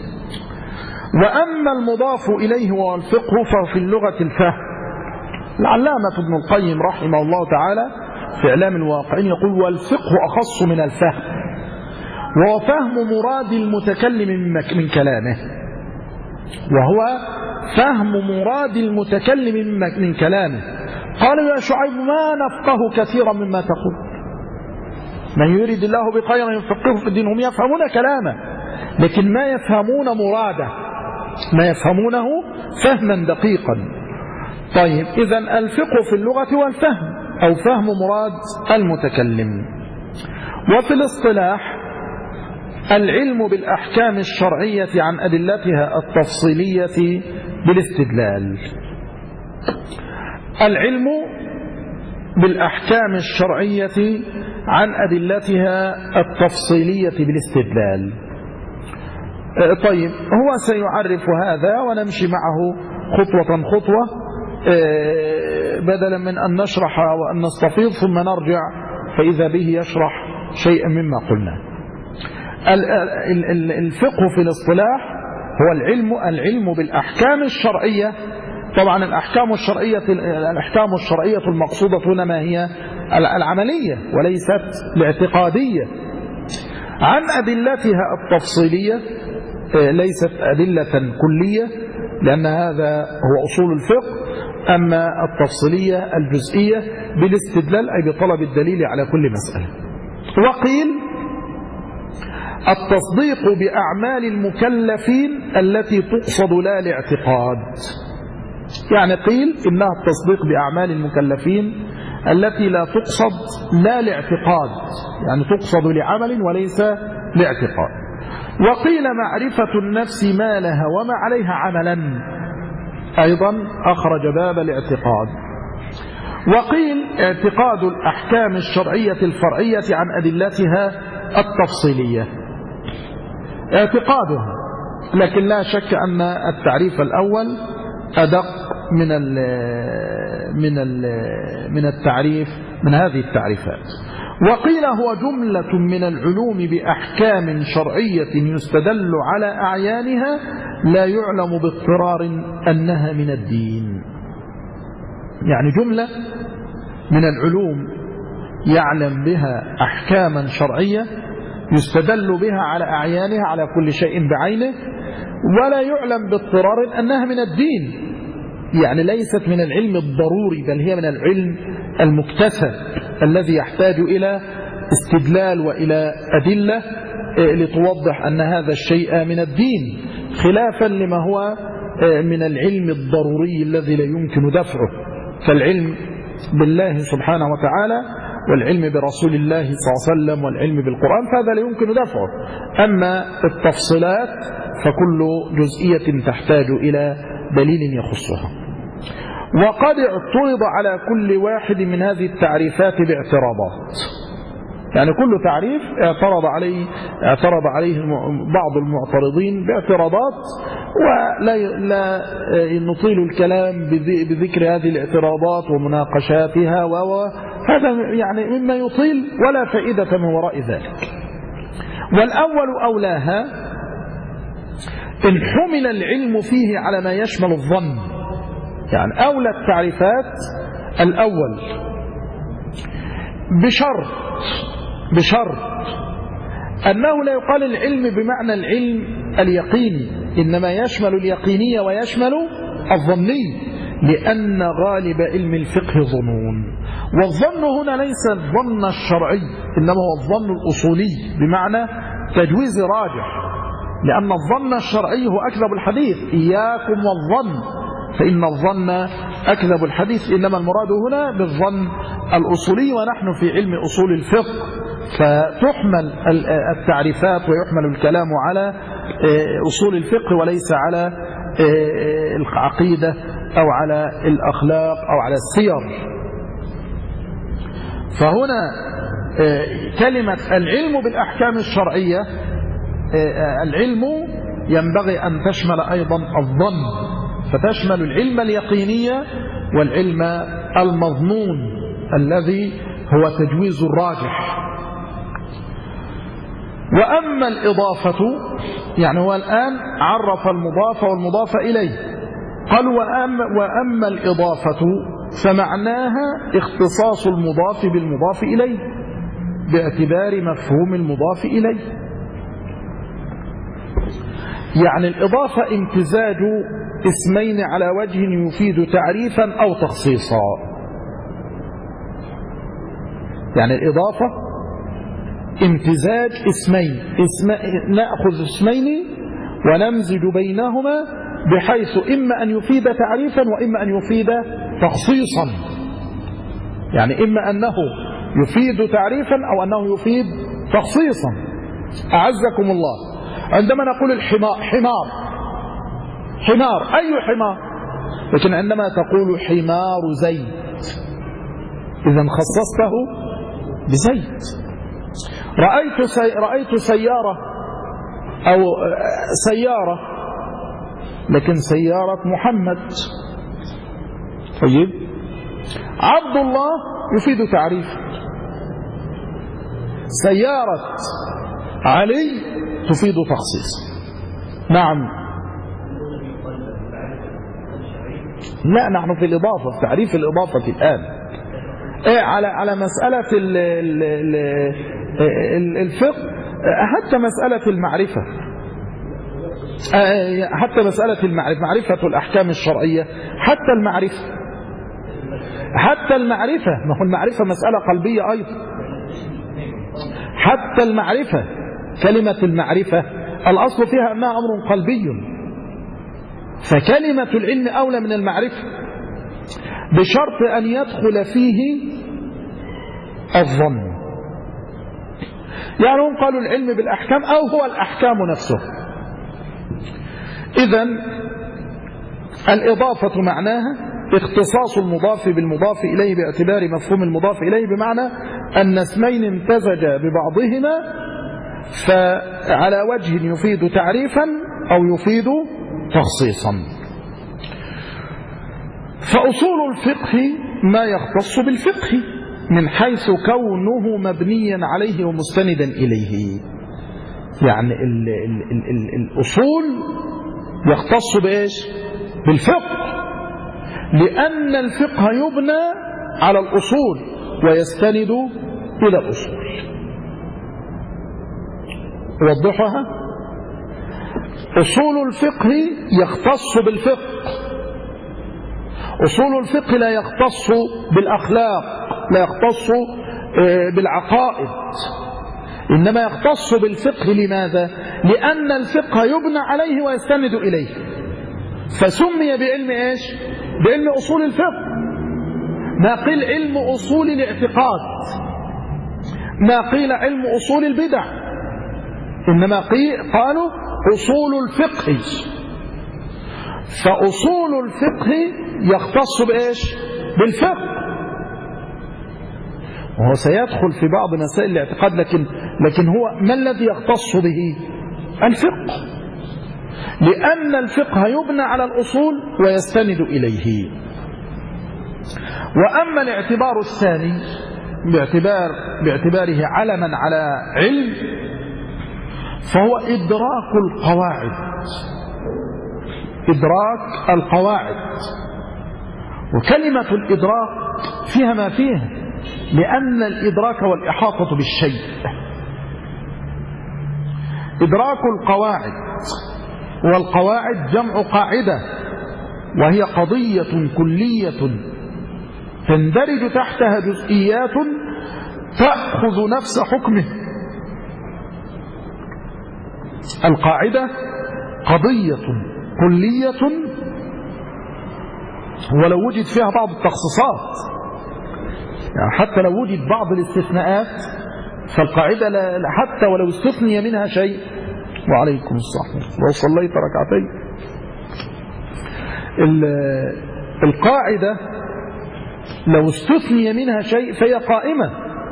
وأما المضاف إليه وهو الفقه ففي اللغة الفهم. العلامة ابن القيم رحمه الله تعالى في إعلام الواقعين يقول: والفقه أخص من الفهم، وهو فهم مراد المتكلم من كلامه، وهو فهم مراد المتكلم من كلامه. قالوا: يا شعيب ما نفقه كثيرا مما تقول، من يريد الله بخير يفقهه في الدين. هم يفهمون كلامه لكن ما يفهمون مراده، ما يفهمونه فهما دقيقا. طيب، إذن الفقه في اللغة والفهم أو فهم مراد المتكلم. وفي الاصطلاح العلم بالأحكام الشرعية عن أدلتها التفصيلية بالاستدلال. العلم بالأحكام الشرعية عن أدلتها التفصيلية بالاستدلال. طيب، هو سيعرف هذا ونمشي معه خطوة خطوة بدلا من أن نشرح وأن نستفيض ثم نرجع فإذا به يشرح شيئا مما قلنا. الفقه في الاصطلاح هو العلم بالأحكام الشرعية. طبعا الأحكام الشرعية المقصودة هنا ما هي؟ العملية وليست الاعتقادية. عن أدلتها التفصيلية، ليست أدلة كلية لأن هذا هو أصول الفقه. أما التفصيلية الجزئية بالاستدلال أي بطلب الدليل على كل مسألة. وقيل التصديق بأعمال المكلفين التي تقصد لا الاعتقاد. يعني قيل إنها التصديق بأعمال المكلفين التي لا تقصد لا لاعتقاد، يعني تقصد لعمل وليس لاعتقاد. وقيل معرفة النفس ما لها وما عليها عملا، أيضا أخرج باب الاعتقاد. وقيل اعتقاد الأحكام الشرعية الفرعية عن أدلتها التفصيلية، اعتقادها. لكن لا شك أن التعريف الأول أدق من التعريف من هذه التعريفات. وقيل هو جملة من العلوم بأحكام شرعية يستدل على أعيانها لا يعلم باضطرار أنها من الدين. يعني جملة من العلوم يعلم بها أحكاما شرعية يستدل بها على أعيانها، على كل شيء بعينه، ولا يعلم باضطرار أنها من الدين. يعني ليست من العلم الضروري، بل هي من العلم المكتسب الذي يحتاج إلى استدلال وإلى أدلة لتوضح أن هذا الشيء من الدين، خلافا لما هو من العلم الضروري الذي لا يمكن دفعه، كالعلم بالله سبحانه وتعالى والعلم برسول الله صلى الله عليه وسلم والعلم بالقرآن، فهذا لا يمكن دفعه. أما التفصيلات فكل جزئية تحتاج إلى دليل يخصها. وقد اعترض على كل واحد من هذه التعريفات باعتراضات، يعني كل تعريف اعترض عليه بعض المعترضين باعتراضات، ولا نطيل الكلام بذكر هذه الاعتراضات ومناقشاتها، وهذا يعني مما يطيل ولا فائدة من وراء ذلك. والأول أولاها إن حمل العلم فيه على ما يشمل الظن، يعني أولى التعريفات الأول، بشرط أنه لا يقال العلم بمعنى العلم اليقيني، إنما يشمل اليقيني ويشمل الظني، لأن غالب علم الفقه ظنون. والظن هنا ليس الظن الشرعي، إنما هو الظن الأصولي بمعنى تجويز راجح، لأن الظن الشرعي هو أكذب الحديث، إياكم والظن فإن الظن أكذب الحديث، إنما المراد هنا بالظن الأصولي، ونحن في علم أصول الفقه فتحمل التعريفات ويحمل الكلام على أصول الفقه وليس على العقيدة أو على الأخلاق أو على السير. فهنا كلمة العلم بالأحكام الشرعية، العلم ينبغي أن تشمل أيضا الظن، فتشمل العلم اليقيني والعلم المظنون الذي هو تجويز الراجح. وأما الإضافة، يعني هو الآن عرف المضاف والمضاف إليه، قال وأما الإضافة فمعناها اختصاص المضاف بالمضاف إليه باعتبار مفهوم المضاف إليه. يعني الإضافة امتزاج اسمين على وجه يفيد تعريفا أو تخصيصا. يعني الإضافة امتزاج اسمين، نأخذ اسمين ونمزج بينهما بحيث إما أن يفيد تعريفا وإما أن يفيد تخصيصا. يعني إما أنه يفيد تعريفا أو أنه يفيد تخصيصا. أعزكم الله، عندما نقول الحمار حمار أي حمار؟ لكن عندما تقول حمار زيد إذا خصصته بزيد. رأيت سيارة أو سيارة، لكن سيارة محمد. طيب عبد الله يفيد تعريف، سيارة علي تفيد تخصيص. نعم، لا نحن في الإضافة، في تعريف الإضافة الآن على مسألة الفقه، حتى مسألة المعرفة، حتى مسألة معرفة الأحكام الشرعية، حتى المعرفة، ما هو المعرفة مسألة قلبية أيضا. حتى المعرفة كلمة المعرفة الأصل فيها أنها أمر قلبي، فكلمة العلم أولى من المعرفة بشرط أن يدخل فيه الظن. يعني هم قالوا العلم بالأحكام أو هو الأحكام نفسه. إذن الإضافة معناها اختصاص المضاف بالمضاف إليه باعتبار مفهوم المضاف إليه، بمعنى أن اسمين امتزجا ببعضهما فعلى وجه يفيد تعريفا أو يفيد تخصيصا. فأصول الفقه ما يختص بالفقه من حيث كونه مبنيا عليه ومستندا إليه. يعني الأصول يختص بإيش؟ بالفقه، لأن الفقه يبنى على الأصول ويستند إلى الأصول. أوضحها. أصول الفقه يختص بالفقه، أصول الفقه لا يختص بالأخلاق، لا يختص بالعقائد، إنما يختص بالفقه. لماذا؟ لأن الفقه يبنى عليه ويستند إليه، فسمي بعلم إيش؟ بعلم أصول الفقه. ما قيل علم أصول الاعتقاد، ما قيل علم أصول البدع، إنما قالوا أصول الفقه. فأصول الفقه يختص بإيش؟ بالفقه. وهو سيدخل في بعض مسائل الاعتقاد، لكن هو ما الذي يختص به؟ الفقه، لأن الفقه يبنى على الأصول ويستند إليه. وأما الاعتبار الثاني باعتباره علما على علم، فهو إدراك القواعد، إدراك القواعد. وكلمة الإدراك فيها ما فيها، لأن الإدراك والإحاطة بالشيء. إدراك القواعد، والقواعد جمع قاعدة، وهي قضية كلية تندرج تحتها جزئيات تأخذ نفس حكمه. القاعدة قضية كلية ولو وجد فيها بعض التخصيصات، يعني حتى لو وجد بعض الاستثناءات فالقاعدة حتى ولو استثني منها شيء. وعليكم الصلاة، لو صليت ركعتين. القاعدة لو استثني منها شيء فهي قائمة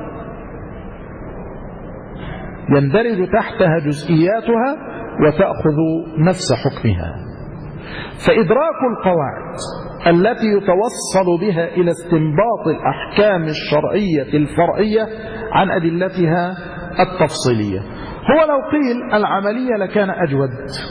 يندرج تحتها جزئياتها وتأخذ نفس حكمها. فإدراك القواعد التي يتوصل بها إلى استنباط الأحكام الشرعية الفرعية عن أدلتها التفصيلية. هو لو قيل العملية لكان أجود،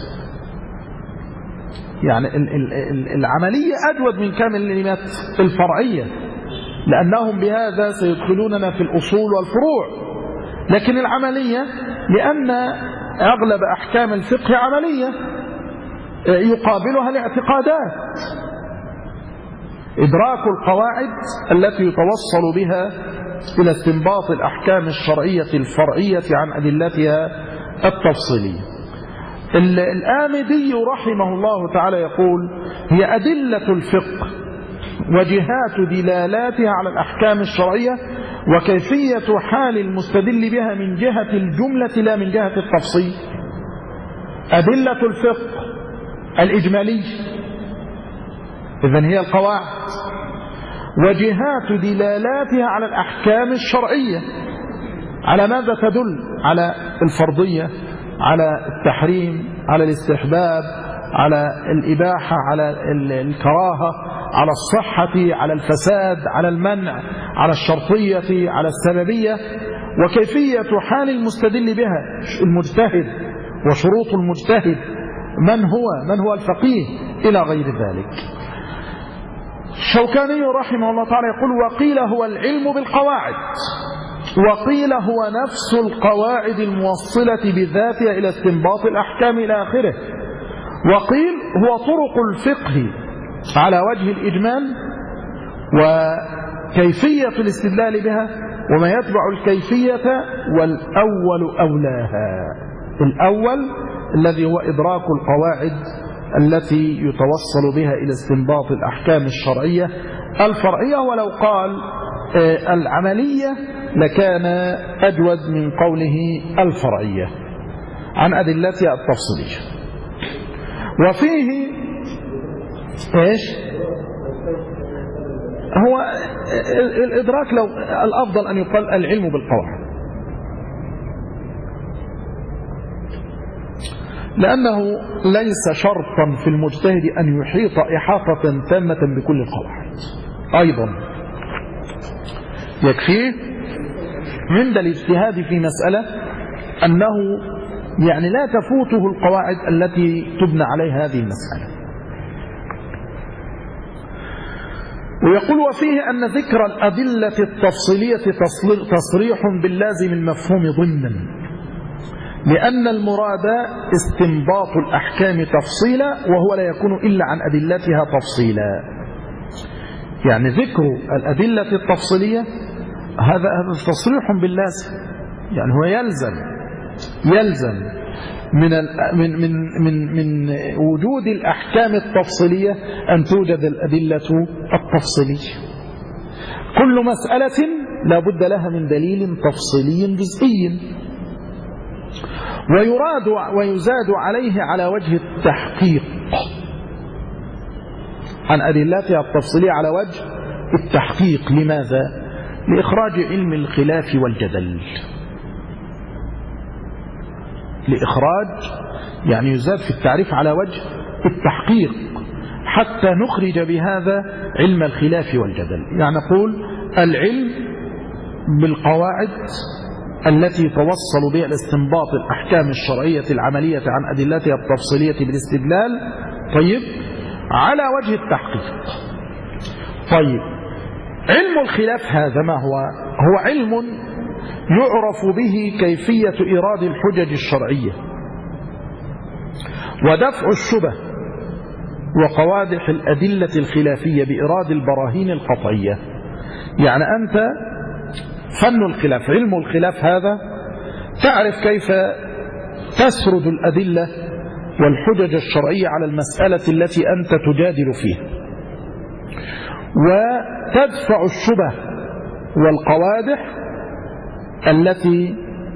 يعني العملية أجود من كلمة الفرعية، لأنهم بهذا سيدخلوننا في الأصول والفروع. لكن العملية لأن أغلب أحكام الفقه عملية يقابلها الاعتقادات. إدراك القواعد التي يتوصل بها إلى استنباط الأحكام الشرعية الفرعية عن أدلتها التفصيلية. الآمدي رحمه الله تعالى يقول: هي أدلة الفقه وجهات دلالاتها على الأحكام الشرعية وكيفية حال المستدل بها من جهة الجملة لا من جهة التفصيل. أدلة الفقه الإجمالي إذن هي القواعد، وجهات دلالاتها على الأحكام الشرعية على ماذا تدل؟ على الفرضية، على التحريم، على الاستحباب، على الإباحة، على الكراهة، على الصحة، على الفساد، على المنع، على الشرطية، على السببية، وكيفية حال المستدل بها، المجتهد وشروط المجتهد، من هو الفقيه، إلى غير ذلك. الشوكاني رحمه الله تعالى يقول: وقيل هو العلم بالقواعد، وقيل هو نفس القواعد الموصلة بذاتها إلى استنباط الأحكام إلى آخره، وقيل هو طرق الفقه على وجه الإجمال وكيفية الاستدلال بها وما يتبع الكيفية والأول أولاها. الأول الذي هو إدراك القواعد التي يتوصل بها إلى استنباط الأحكام الشرعية الفرعية، ولو قال العملية لكان أجود من قوله الفرعية عن أدلتها التفصيلية. وفيه إيش؟ هو الإدراك لو الأفضل أن يقال العلم بالقواعد، لأنه ليس شرطا في المجتهد أن يحيط إحاطة تامة بكل القواعد. أيضا يكفيه عند الاجتهاد في مسألة أنه يعني لا تفوته القواعد التي تبنى عليها هذه المسألة. ويقول وفيه أن ذكر الأدلة التفصيلية تصريح باللازم المفهوم ضمنا، لأن المراد استنباط الأحكام تفصيلا، وهو لا يكون إلا عن أدلتها تفصيلا. يعني ذكر الأدلة التفصيلية هذا تصريح باللازم، يعني هو يلزم من وجود الأحكام التفصيلية أن توجد الأدلة التفصيلية. كل مسألة لا بد لها من دليل تفصيلي جزئي، ويزاد عليه على وجه التحقيق عن أدلتها التفصيلية على وجه التحقيق. لماذا؟ لإخراج علم الخلاف والجدل. لإخراج يعني يزاد في التعريف على وجه التحقيق حتى نخرج بهذا علم الخلاف والجدل. يعني نقول العلم بالقواعد التي توصل بها الاستنباط الأحكام الشرعية العملية عن أدلتها التفصيلية بالاستدلال، طيب، على وجه التحقيق. طيب، علم الخلاف هذا ما هو؟ هو علم يعرف به كيفية إيراد الحجج الشرعية ودفع الشبه وقوادح الأدلة الخلافية بإيراد البراهين القطعية. يعني أنت فن الخلاف، علم الخلاف هذا تعرف كيف تسرد الأدلة والحجج الشرعية على المسألة التي أنت تجادل فيها، وتدفع الشبه والقوادح التي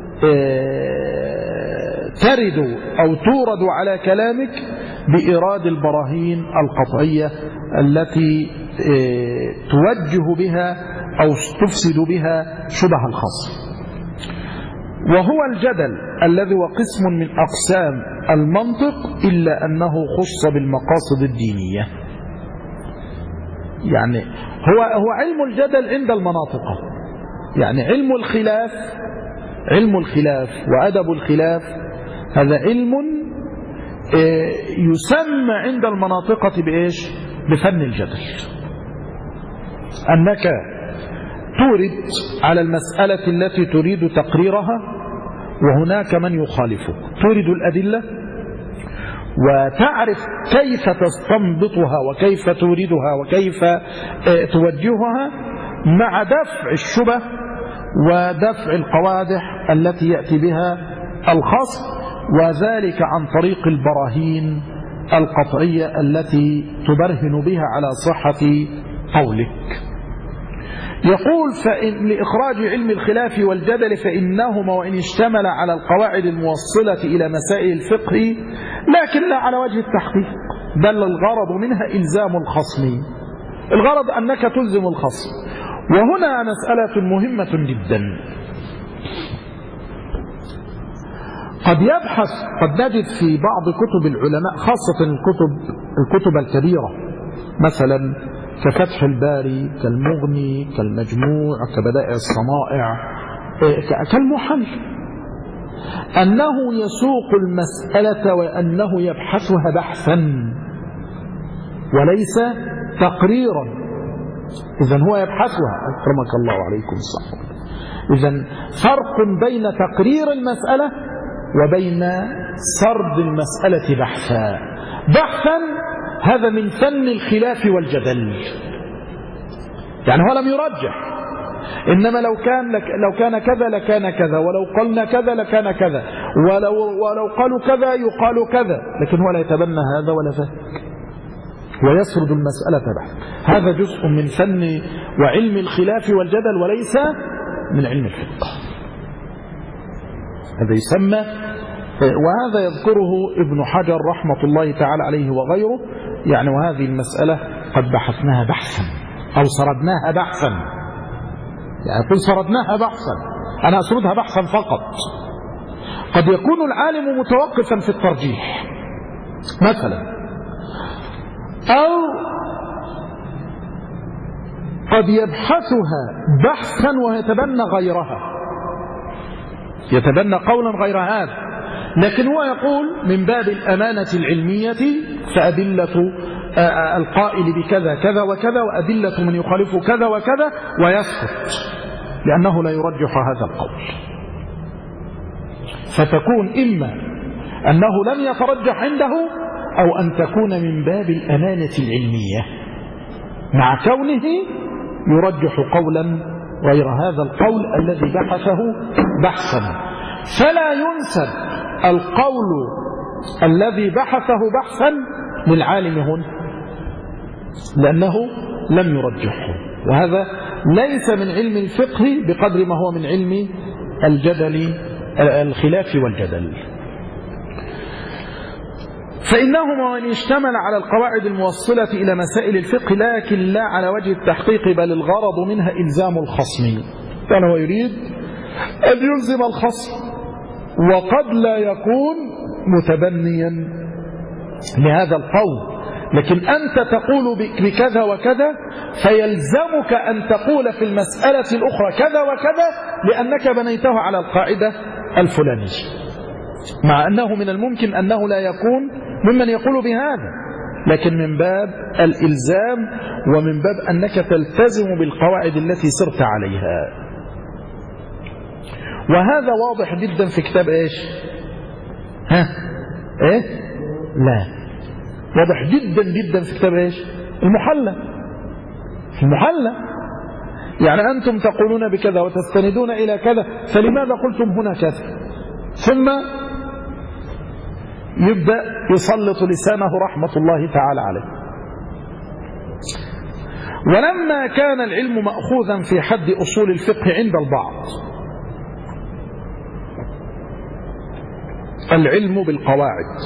ترد أو تورد على كلامك بإيراد البراهين القطعية التي توجه بها أو تفسد بها شبه الخصم. وهو الجدل الذي هو قسم من أقسام المنطق، إلا أنه خص بالمقاصد الدينية. يعني هو علم الجدل عند المناطق، يعني علم الخلاف وأدب الخلاف هذا علم يسمى عند المناطقة بإيش؟ بفن الجدل. أنك تورد على المسألة التي تريد تقريرها وهناك من يخالفك، تورد الأدلة وتعرف كيف تستنبطها وكيف توردها وكيف توجهها مع دفع الشبه ودفع القوادح التي يأتي بها الخصم، وذلك عن طريق البراهين القطعية التي تبرهن بها على صحة قولك. يقول لإخراج علم الخلاف والجدل فإنهما وإن اشتمل على القواعد الموصلة إلى مسائل الفقه لكن لا على وجه التحقيق، بل الغرض منها إلزام الخصم. الغرض أنك تلزم الخصم. وهنا مسألة مهمة جدا. قد نجد في بعض كتب العلماء خاصة الكتب الكبيرة مثلا كفتح الباري كالمغني كالمجموع كبدائع الصنائع كالمحل، أنه يسوق المسألة وأنه يبحثها بحثا وليس تقريرا. إذن هو يبحثها. أكرمك الله عليكم الصحة. إذن فرق بين تقرير المسألة وبين سرد المسألة بحثا. هذا من فن الخلاف والجدل، يعني هو لم يرجح، إنما لو كان كذا لكان كذا، ولو قلنا كذا لكان كذا، ولو قالوا كذا يقال كذا، لكن هو لا يتبنى هذا ولا ذاك ويسرد المسألة بحث. هذا جزء من فن وعلم الخلاف والجدل وليس من علم الفقه. هذا يسمى، وهذا يذكره ابن حجر رحمة الله تعالى عليه وغيره، يعني وهذه المسألة قد بحثناها بحثا أو سردناها بحثا، يعني قل سردناها بحثا، أنا أسردها بحثا فقط. قد يكون العالم متوقفا في الترجيح مثلا، أو قد يبحثها بحثا ويتبنى غيرها، يتبنى قولا غير هذا، لكن هو يقول من باب الأمانة العلمية فأدلة القائل بكذا كذا وكذا، وأدلة من يخالف كذا وكذا، ويسكت لأنه لا يرجح هذا القول. فتكون إما أنه لم يترجح عنده، أو أن تكون من باب الأمانة العلمية مع كونه يرجح قولا غير هذا القول الذي بحثه بحثا. فلا ينسب القول الذي بحثه بحثا للعالم هنا لأنه لم يرجحه، وهذا ليس من علم الفقه بقدر ما هو من علم الجدل، الخلاف والجدل. فإنهما وإن اشتمل على القواعد الموصلة إلى مسائل الفقه لكن لا على وجه التحقيق، بل الغرض منها إلزام الخصم. كان هو يريد أن يلزم الخصم، وقد لا يكون متبنيا لهذا القول، لكن أنت تقول بكذا وكذا، فيلزمك أن تقول في المسألة الأخرى كذا وكذا لأنك بنيته على القاعدة الفلانية، مع أنه من الممكن أنه لا يكون ممن يقول بهذا، لكن من باب الإلزام ومن باب أنك تلتزم بالقواعد التي سرت عليها. وهذا واضح جدا في كتاب إيش؟ إيه؟ لا، واضح جدا جدا في كتاب إيش؟ المحلى. المحلى يعني أنتم تقولون بكذا وتستندون إلى كذا، فلماذا قلتم هنا كذا؟ ثم يبدأ يسلط لسانه رحمة الله تعالى عليه. ولما كان العلم مأخوذا في حد أصول الفقه عند البعض، العلم بالقواعد،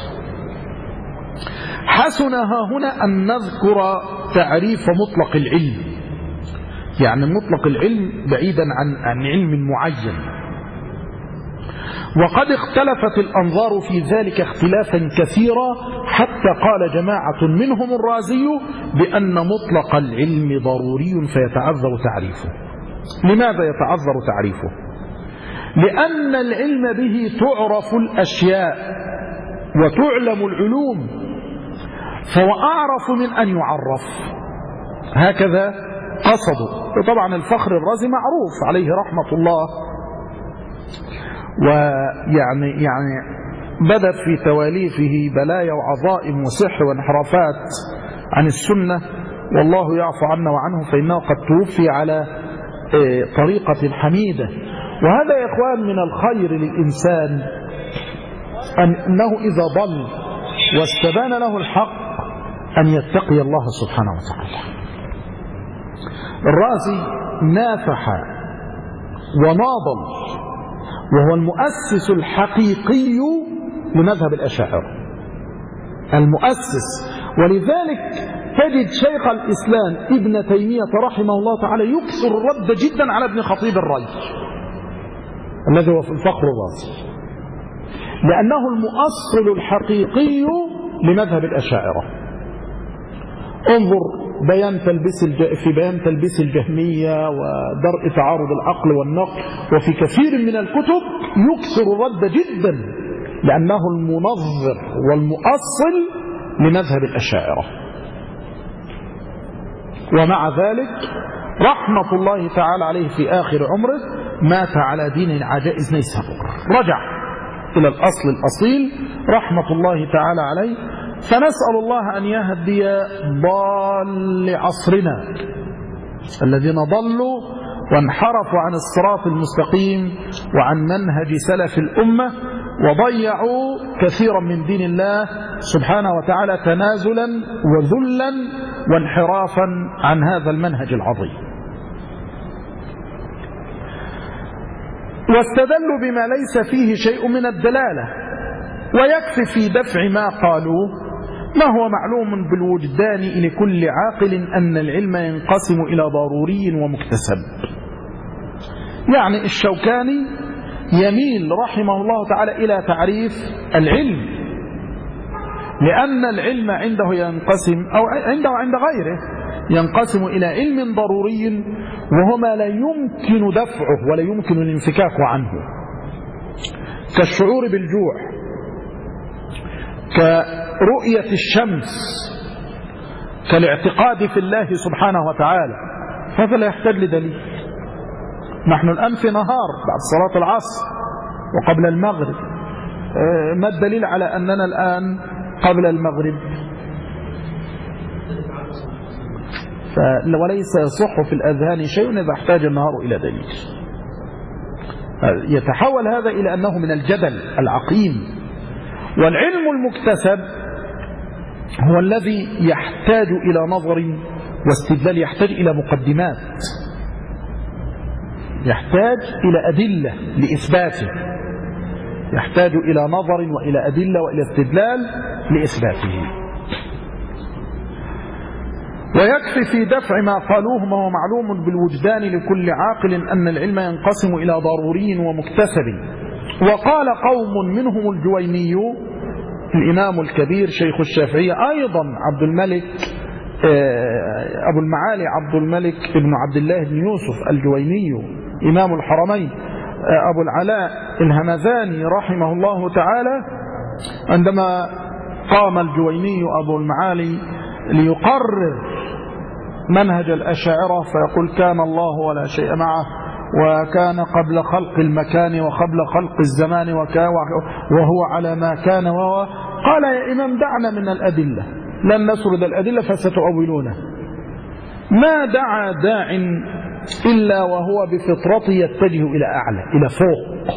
حسن هنا أن نذكر تعريف مطلق العلم، يعني مطلق العلم بعيدا عن علم معين. وقد اختلفت الأنظار في ذلك اختلافا كثيرا، حتى قال جماعة منهم الرازي بأن مطلق العلم ضروري فيتعذر تعريفه. لماذا يتعذر تعريفه؟ لأن العلم به تعرف الأشياء وتعلم العلوم، فهو أعرف من أن يعرف، هكذا قصده. وطبعا الفخر الرازي معروف عليه رحمة الله، ويعني بدت في تواليفه بلايا وعظائم وسحر وانحرافات عن السنة، والله يعفو عنا وعنه، فإنه قد توفي على طريقة حميدة. وهذا يا إخوان من الخير للإنسان أنه إذا ضل واستبان له الحق أن يتقي الله سبحانه وتعالى. الرازي نافح وناضل، وهو المؤسس الحقيقي لمذهب الأشاعرة، المؤسس. ولذلك تجد شيخ الإسلام ابن تيمية رحمه الله تعالى يكثر الرد جدا على ابن خطيب الري الذي هو في الفخر الرازي، لأنه المؤصل الحقيقي لمذهب الأشاعرة. انظر في بيان تلبيس الجهمية ودرء تعارض العقل والنقل، وفي كثير من الكتب يكثر الرد جدا، لأنه المنظر والمؤصل لمذهب الأشاعرة. ومع ذلك رحمة الله تعالى عليه في آخر عمره مات على دين العجائز نيسابور، رجع إلى الأصل الأصيل رحمة الله تعالى عليه. فنسأل الله أن يهدي ضال عصرنا الذين ضلوا وانحرفوا عن الصراط المستقيم وعن منهج سلف الأمة، وضيعوا كثيرا من دين الله سبحانه وتعالى تنازلا وذلا وانحرافا عن هذا المنهج العظيم. واستدلوا بما ليس فيه شيء من الدلالة، ويكفي في دفع ما قالوه ما هو معلوم بالوجدان لكل عاقل أن العلم ينقسم إلى ضروري ومكتسب. يعني الشوكاني يميل رحمه الله تعالى إلى تعريف العلم، لأن العلم عنده ينقسم، أو عنده عند غيره ينقسم إلى علم ضروري وهو ما لا يمكن دفعه ولا يمكن الانفكاك عنه، كالشعور بالجوع، كرؤية الشمس، كالاعتقاد في الله سبحانه وتعالى، هذا لا يحتاج لدليل. نحن الآن في نهار بعد صلاة العصر وقبل المغرب، ما الدليل على أننا الآن قبل المغرب؟ وليس يصح في الأذهان شيء إذا احتاج النهار إلى دليل. يتحول هذا إلى أنه من الجدل العقيم. والعلم المكتسب هو الذي يحتاج إلى نظر واستدلال، يحتاج إلى مقدمات، يحتاج إلى أدلة لإثباته، يحتاج إلى نظر وإلى أدلة وإلى استدلال لإثباته. ويكفي في دفع ما قالوه ما هو معلوم بالوجدان لكل عاقل أن العلم ينقسم إلى ضروري ومكتسب. وقال قوم منهم الجويني الإمام الكبير شيخ الشافعية، أيضا عبد الملك أبو المعالي عبد الملك بن عبد الله بن يوسف الجويني إمام الحرمين، أبو العلاء الهمذاني رحمه الله تعالى، عندما قام الجويني أبو المعالي ليقرر منهج الأشاعرة فيقول كان الله ولا شيء معه، وكان قبل خلق المكان وقبل خلق الزمان وهو على ما كان، قال يا إمام دعنا من الأدلة، لن نسرد الأدلة فستؤولونه. ما دعا داع إلا وهو بفطرته يتجه إلى أعلى إلى فوق،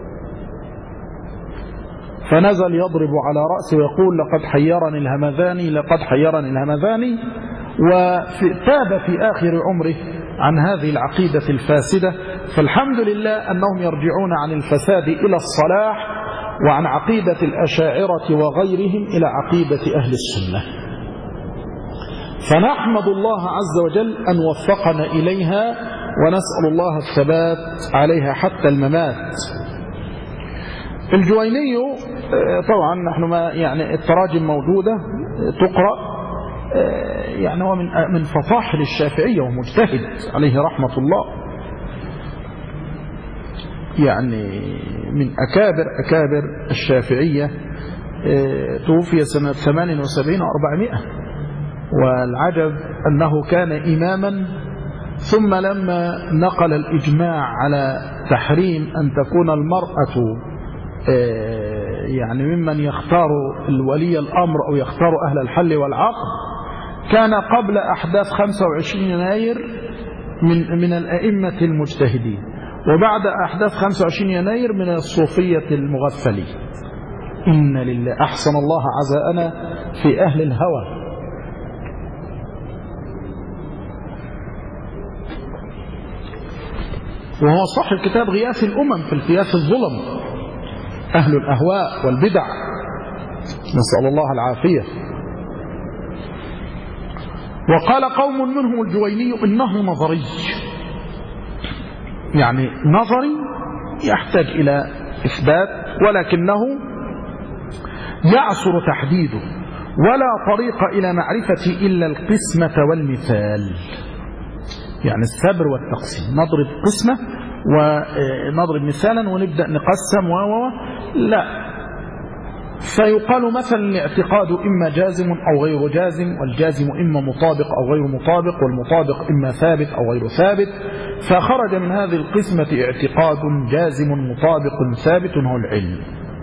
فنزل يضرب على رأسه ويقول لقد حيرني الهمذاني لقد حيرني الهمذاني، وتاب في آخر عمره عن هذه العقيدة الفاسدة. فالحمد لله أنهم يرجعون عن الفساد إلى الصلاح، وعن عقيدة الأشاعرة وغيرهم إلى عقيدة أهل السنة. فنحمد الله عز وجل أن وفقنا إليها، ونسأل الله الثبات عليها حتى الممات. الجويني طبعا نحن ما يعني التراجم موجودة تقرأ، يعني هو من فطاحل الشافعية ومجتهد عليه رحمة الله، يعني من أكابر الشافعية، توفي سنة 78 و400. والعجب أنه كان إماما، ثم لما نقل الإجماع على تحريم أن تكون المرأة يعني ممن يختار الولي الأمر أو يختار أهل الحل والعقد، كان قبل أحداث 25 يناير من الأئمة المجتهدين، وبعد أحداث 25 يناير من الصوفية المغفلين. إن لله، أحسن الله عزاءنا في أهل الهوى. وهو صاحب كتاب غياث الأمم في التياس الظلم، أهل الأهواء والبدع، نسأل الله العافية. وقال قوم منهم الجويني إنه نظري، يعني نظري يحتاج إلى إثبات، ولكنه يعسر تحديده، ولا طريق إلى معرفة إلا القسمة والمثال، يعني السبر والتقسيم، نضرب قسمة ونضرب مثالا ونبدأ نقسم لا. فيقال مثلا الاعتقاد إما جازم أو غير جازم، والجازم إما مطابق أو غير مطابق، والمطابق إما ثابت أو غير ثابت. فخرج من هذه القسمة اعتقاد جازم مطابق ثابت هو العلم.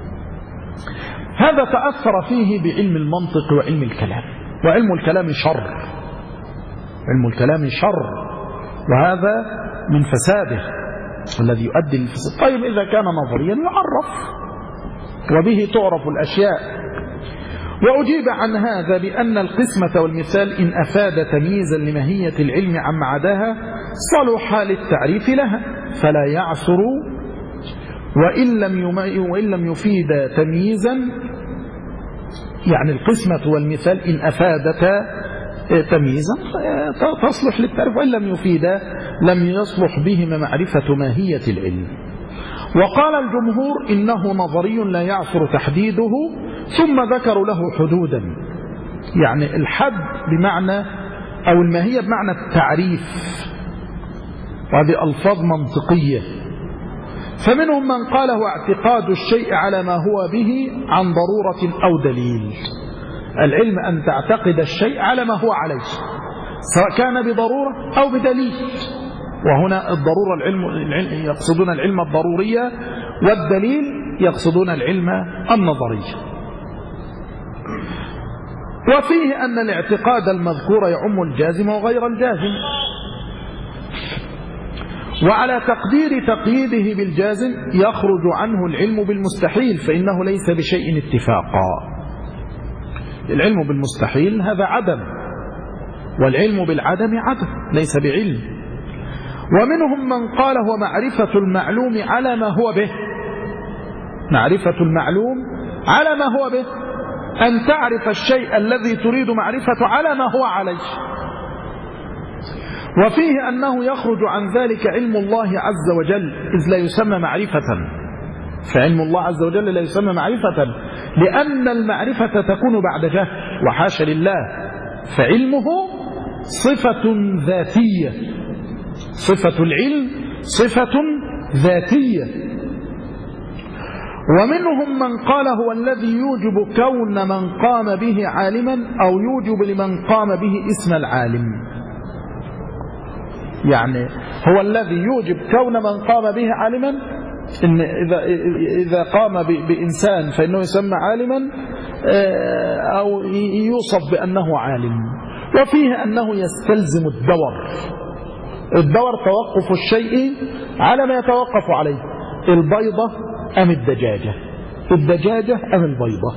هذا تأثر فيه بعلم المنطق وعلم الكلام، وعلم الكلام شر، علم الكلام شر، وهذا من فساده الذي يؤدي للفساد. طيب إذا كان نظريا يعرف وبه تعرف الأشياء. وأجيب عن هذا بأن القسمة والمثال إن أفاد تمييزا لماهية العلم عما عداها صلح للتعريف لها فلا يعثر، وإن لم يفيد تمييزا، يعني القسمة والمثال إن أفادتا تمييزا تصلح للتعريف، وإن لم يفيدا لم يصلح بهما معرفة ماهية العلم. وقال الجمهور إنه نظري لا يعثر تحديده، ثم ذكروا له حدودا، يعني الحد بمعنى أو الماهية بمعنى التعريف، وهذه ألفاظ منطقية. فمنهم من قال هو اعتقاد الشيء على ما هو به عن ضرورة أو دليل. العلم أن تعتقد الشيء على ما هو عليه سواء كان بضرورة أو بدليل، وهنا الضرورة يقصدون العلم الضرورية، والدليل يقصدون العلم النظري. وفيه أن الاعتقاد المذكور يعم الجازم وغير الجازم، وعلى تقدير تقييده بالجازم يخرج عنه العلم بالمستحيل، فإنه ليس بشيء اتفاقا. العلم بالمستحيل هذا عدم، والعلم بالعدم عدم ليس بعلم. ومنهم من قال هو معرفة المعلوم على ما هو به، معرفة المعلوم على ما هو به، أن تعرف الشيء الذي تريد معرفة على ما هو عليه. وفيه أنه يخرج عن ذلك علم الله عز وجل إذ لا يسمى معرفة، فعلم الله عز وجل لا يسمى معرفة لأن المعرفة تكون بعد جهل وحاشا لله، فعلمه صفة ذاتية، صفة العلم صفة ذاتية. ومنهم من قال هو الذي يوجب كون من قام به عالما أو يوجب لمن قام به اسم العالم، يعني هو الذي يوجب كون من قام به عالما، إن إذا قام بإنسان فإنه يسمى عالما أو يوصف بأنه عالم. وفيه أنه يستلزم الدور توقف الشيء على ما يتوقف عليه، البيضة أم الدجاجة، الدجاجة أم البيضة.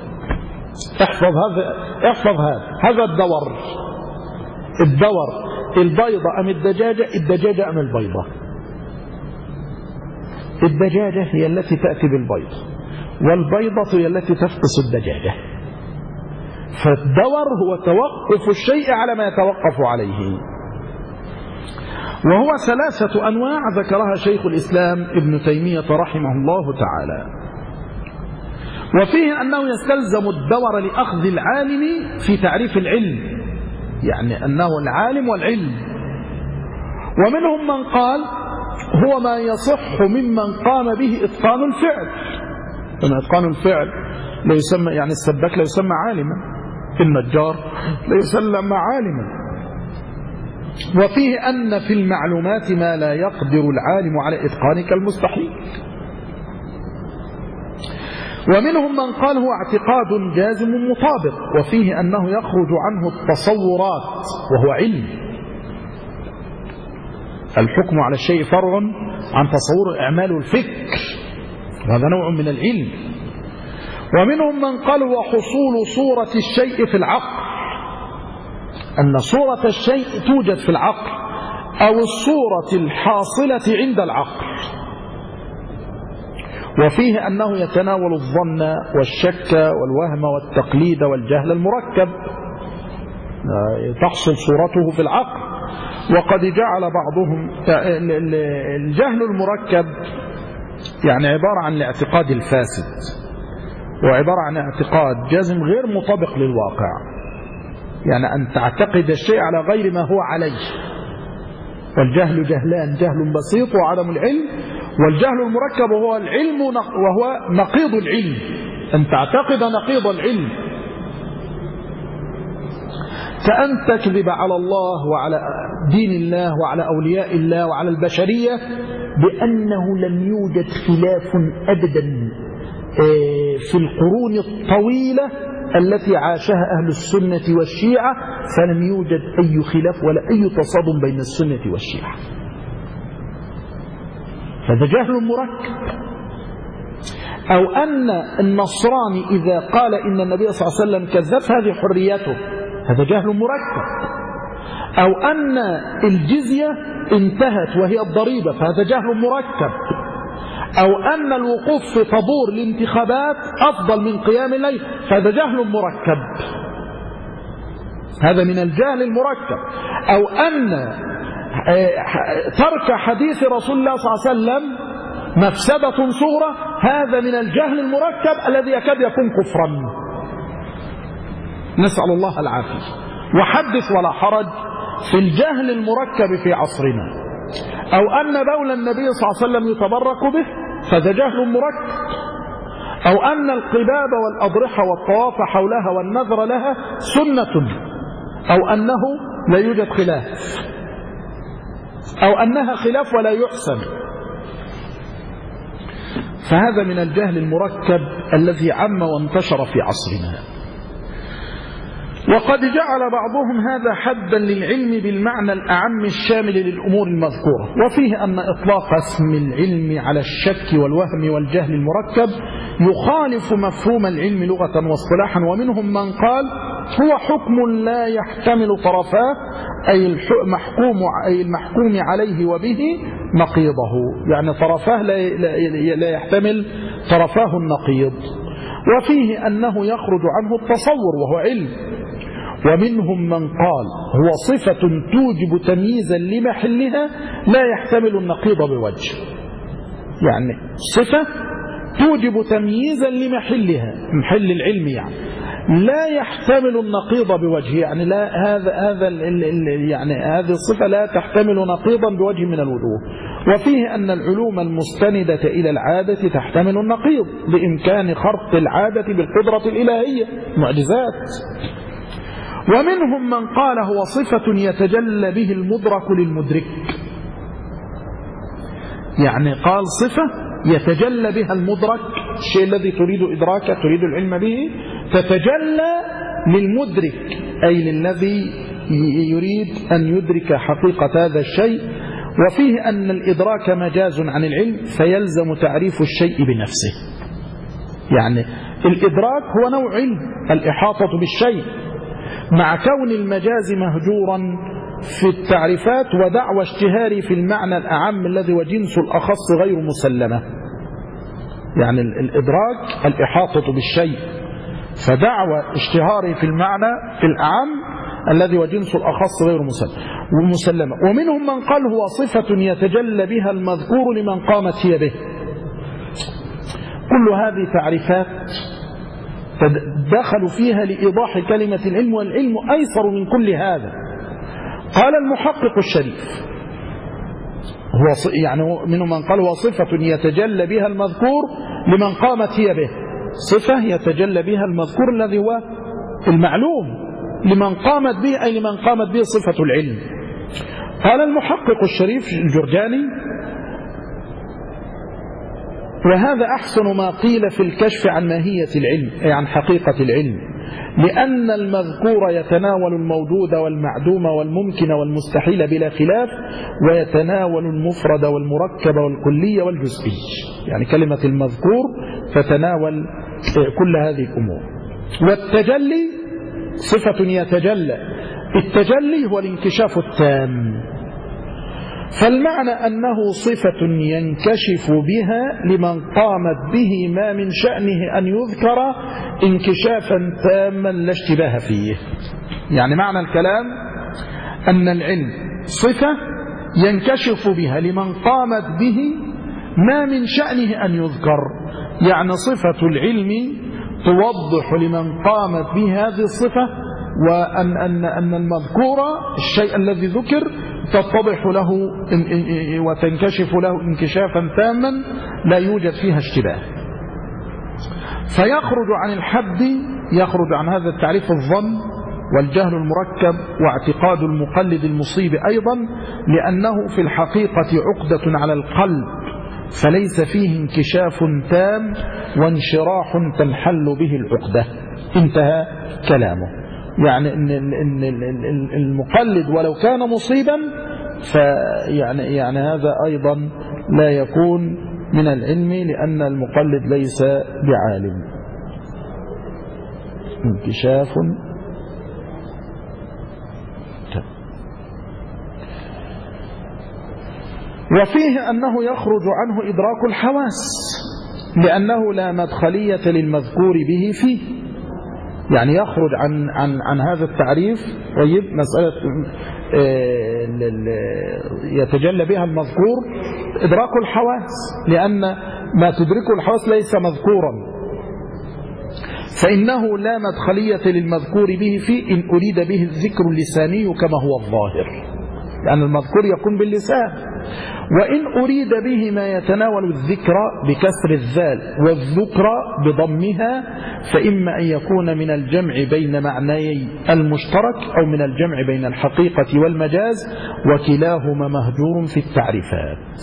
احفظ هذا الدور البيضة أم الدجاجة، الدجاجة أم البيضة. الدجاجة هي التي تأتي بالبيض، والبيضة هي التي تفقس الدجاجة. فالدور هو توقف الشيء على ما يتوقف عليه، وهو 3 أنواع ذكرها شيخ الإسلام ابن تيمية رحمه الله تعالى. وفيه أنه يستلزم الدور لأخذ العالم في تعريف العلم، يعني أنه العالم والعلم. ومنهم من قال هو ما يصح ممن قام به إتقان الفعل، أن إتقان الفعل لا يسمى، يعني السباك لا يسمى عالما، النجار لا يسمى عالما. وفيه أن في المعلومات ما لا يقدر العالم على إتقان كالمستحيل. ومنهم من قال هو اعتقاد جازم مطابق، وفيه أنه يخرج عنه التصورات وهو علم. الحكم على الشيء فرع عن تصور إعمال الفكر، وهذا نوع من العلم. ومنهم من قال هو حصول صورة الشيء في العقل، أن صورة الشيء توجد في العقل أو الصورة الحاصلة عند العقل. وفيه أنه يتناول الظن والشك والوهم والتقليد والجهل المركب، تحصل صورته في العقل. وقد جعل بعضهم الجهل المركب يعني عبارة عن الاعتقاد الفاسد، وعبارة عن اعتقاد جازم غير مطابق للواقع، يعني أن تعتقد الشيء على غير ما هو عليه. والجهل جهلان، جهل بسيط وعدم العلم، والجهل المركب وهو العلم وهو نقيض العلم، أن تعتقد نقيض العلم، كأن تكذب على الله وعلى دين الله وعلى أولياء الله وعلى البشرية بأنه لم يوجد خلاف أبدا في القرون الطويلة التي عاشها أهل السنة والشيعة، فلم يوجد أي خلاف ولا أي تصادم بين السنة والشيعة. فهذا جهل مركب. أو أن النصراني إذا قال إن النبي صلى الله عليه وسلم كذب هذه حريته، هذا جهل مركب. أو أن الجزية انتهت وهي الضريبة، فهذا جهل مركب. أو أن الوقوف في طابور الانتخابات أفضل من قيام الليل، فهذا جهل مركب، هذا من الجهل المركب. أو أن ترك حديث رسول الله صلى الله عليه وسلم مفسدة صغرى، هذا من الجهل المركب الذي يكاد يكون كفرا، نسأل الله العافية. وحدث ولا حرج في الجهل المركب في عصرنا. أو أن بول النبي صلى الله عليه وسلم يتبرك به، فهذا جهل مركب. أو أن القباب والأضرحة والطواف حولها والنذر لها سنة، أو أنه لا يوجد خلاف، أو أنها خلاف ولا يحسن، فهذا من الجهل المركب الذي عم وانتشر في عصرنا. وقد جعل بعضهم هذا حدا للعلم بالمعنى الأعم الشامل للأمور المذكورة، وفيه أن إطلاق اسم العلم على الشك والوهم والجهل المركب يخالف مفهوم العلم لغة واصطلاحا. ومنهم من قال هو حكم لا يحتمل طرفاه، أي المحكوم عليه وبه نقيضه، يعني طرفاه لا يحتمل طرفاه النقيض. وفيه أنه يخرج عنه التصور وهو علم. ومنهم من قال هو صفة توجب تمييزا لمحلها لا يحتمل النقيض بوجه، يعني صفة توجب تمييزا لمحلها، محل العلم يعني لا يحتمل النقيض بوجه، يعني لا يعني هذه الصفة لا تحتمل نقيضا بوجه من الوجوه. وفيه أن العلوم المستندة إلى العادة تحتمل النقيض بإمكان خرق العادة بالقدرة الإلهية، معجزات. ومنهم من قال هو صفة يتجلى به المدرك للمدرك، يعني قال صفة يتجلى بها المدرك، الشيء الذي تريد إدراكه تريد العلم به تتجلى للمدرك، أي للذي يريد أن يدرك حقيقة هذا الشيء. وفيه أن الإدراك مجاز عن العلم فيلزم تعريف الشيء بنفسه، يعني الإدراك هو نوع علم، الإحاطة بالشيء، مع كون المجاز مهجورا في التعريفات ودعوى اشتهاره في المعنى الأعم الذي وجنس الأخص غير مسلمة. يعني الإدراك الإحاطة بالشيء، فدعوى اشتهاره في المعنى في الأعم الذي وجنس الأخص غير مسلمة. ومنهم من قال هو صفة يتجلى بها المذكور لمن قامت هي به. كل هذه تعريفات دخلوا فيها لإيضاح كلمة العلم، والعلم أيسر من كل هذا. قال المحقق الشريف هو يعني منهم من قال هو صفة يتجلى بها المذكور لمن قامت هي به، صفة يتجلى بها المذكور الذي هو المعلوم لمن قامت به، أي لمن قامت به صفة العلم. قال المحقق الشريف الجرجاني وهذا أحسن ما قيل في الكشف عن ماهية العلم، أي عن حقيقة العلم، لأن المذكور يتناول الموجود والمعدوم والممكن والمستحيل بلا خلاف، ويتناول المفرد والمركب والكلي والجزئي، يعني كلمة المذكور تتناول كل هذه الأمور. والتجلي صفة يتجلى، التجلي هو الانكشاف التام، فالمعنى أنه صفة ينكشف بها لمن قامت به ما من شأنه أن يذكر انكشافا تاما لا اشتباه فيه. يعني معنى الكلام أن العلم صفة ينكشف بها لمن قامت به ما من شأنه أن يذكر، يعني صفة العلم توضح لمن قامت به هذه الصفة، وأن المذكور الشيء الذي ذكر تتضح له وتنكشف له انكشافا تاما لا يوجد فيها اشتباه. فيخرج عن الحد، يخرج عن هذا التعريف الظن والجهل المركب واعتقاد المقلد المصيب أيضا، لأنه في الحقيقة عقدة على القلب، فليس فيه انكشاف تام وانشراح تنحل به العقدة. انتهى كلامه. يعني إن المقلد ولو كان مصيبا يعني هذا أيضا لا يكون من العلم، لأن المقلد ليس بعالم. انكشاف. وفيه أنه يخرج عنه إدراك الحواس، لأنه لا مدخلية للمذكور به فيه، يعني يخرج عن هذا التعريف. طيب، مسألة يتجلى بها المذكور إدراك الحواس، لأن ما تدركه الحواس ليس مذكورا، فإنه لا مدخلية للمذكور به فيه إن أريد به الذكر اللساني كما هو الظاهر، لأن المذكور يكون باللسان. وإن أريد به ما يتناول الذكر بكسر الذال والذكر بضمها، فإما أن يكون من الجمع بين معنيي المشترك أو من الجمع بين الحقيقة والمجاز، وكلاهما مهجور في التعريفات.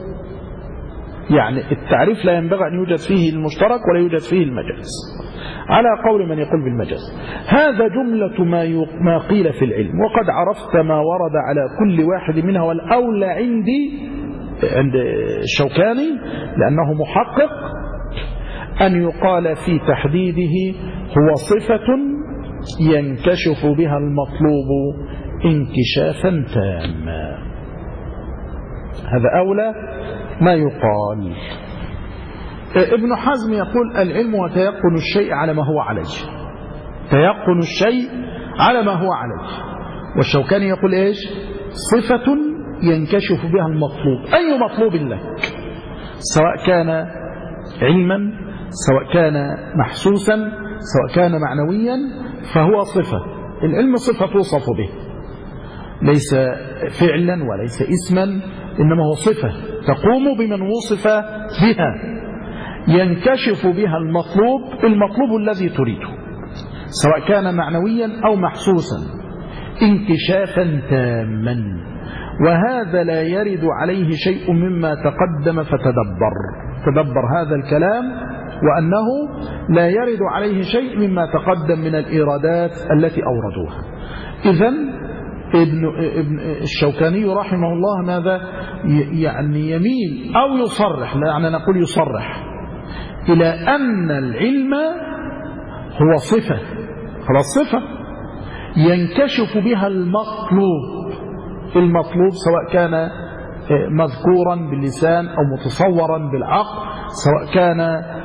يعني التعريف لا ينبغي أن يوجد فيه المشترك ولا يوجد فيه المجاز، على قول من يقول بالمجاز. هذا جملة ما قيل في العلم، وقد عرفت ما ورد على كل واحد منها، والأولى عند الشوكاني لأنه محقق أن يقال في تحديده هو صفة ينكشف بها المطلوب انكشافا تاما. هذا أولى ما يقال. ابن حزم يقول العلم وتيقن الشيء على ما هو عليه، تيقن الشيء على ما هو عليه. والشوكاني يقول إيش؟ صفة ينكشف بها المطلوب، أي مطلوب لك، سواء كان علما، سواء كان محسوسا، سواء كان معنويا، فهو صفة. العلم صفة توصف به، ليس فعلا وليس اسما، إنما هو صفة تقوم بمن وصف بها، ينكشف بها المطلوب الذي تريده، سواء كان معنويا أو محسوسا، انكشافا تاما. وهذا لا يرد عليه شيء مما تقدم تدبر هذا الكلام، وأنه لا يرد عليه شيء مما تقدم من الإيرادات التي أوردوها. إذن ابن الشوكاني رحمه الله ماذا يعني يميل أو يصرح، يعني نقول يصرح إلى أن العلم هو صفة، خلاص، صفة ينكشف بها المطلوب سواء كان مذكورا باللسان أو متصورا بالعقل، سواء كان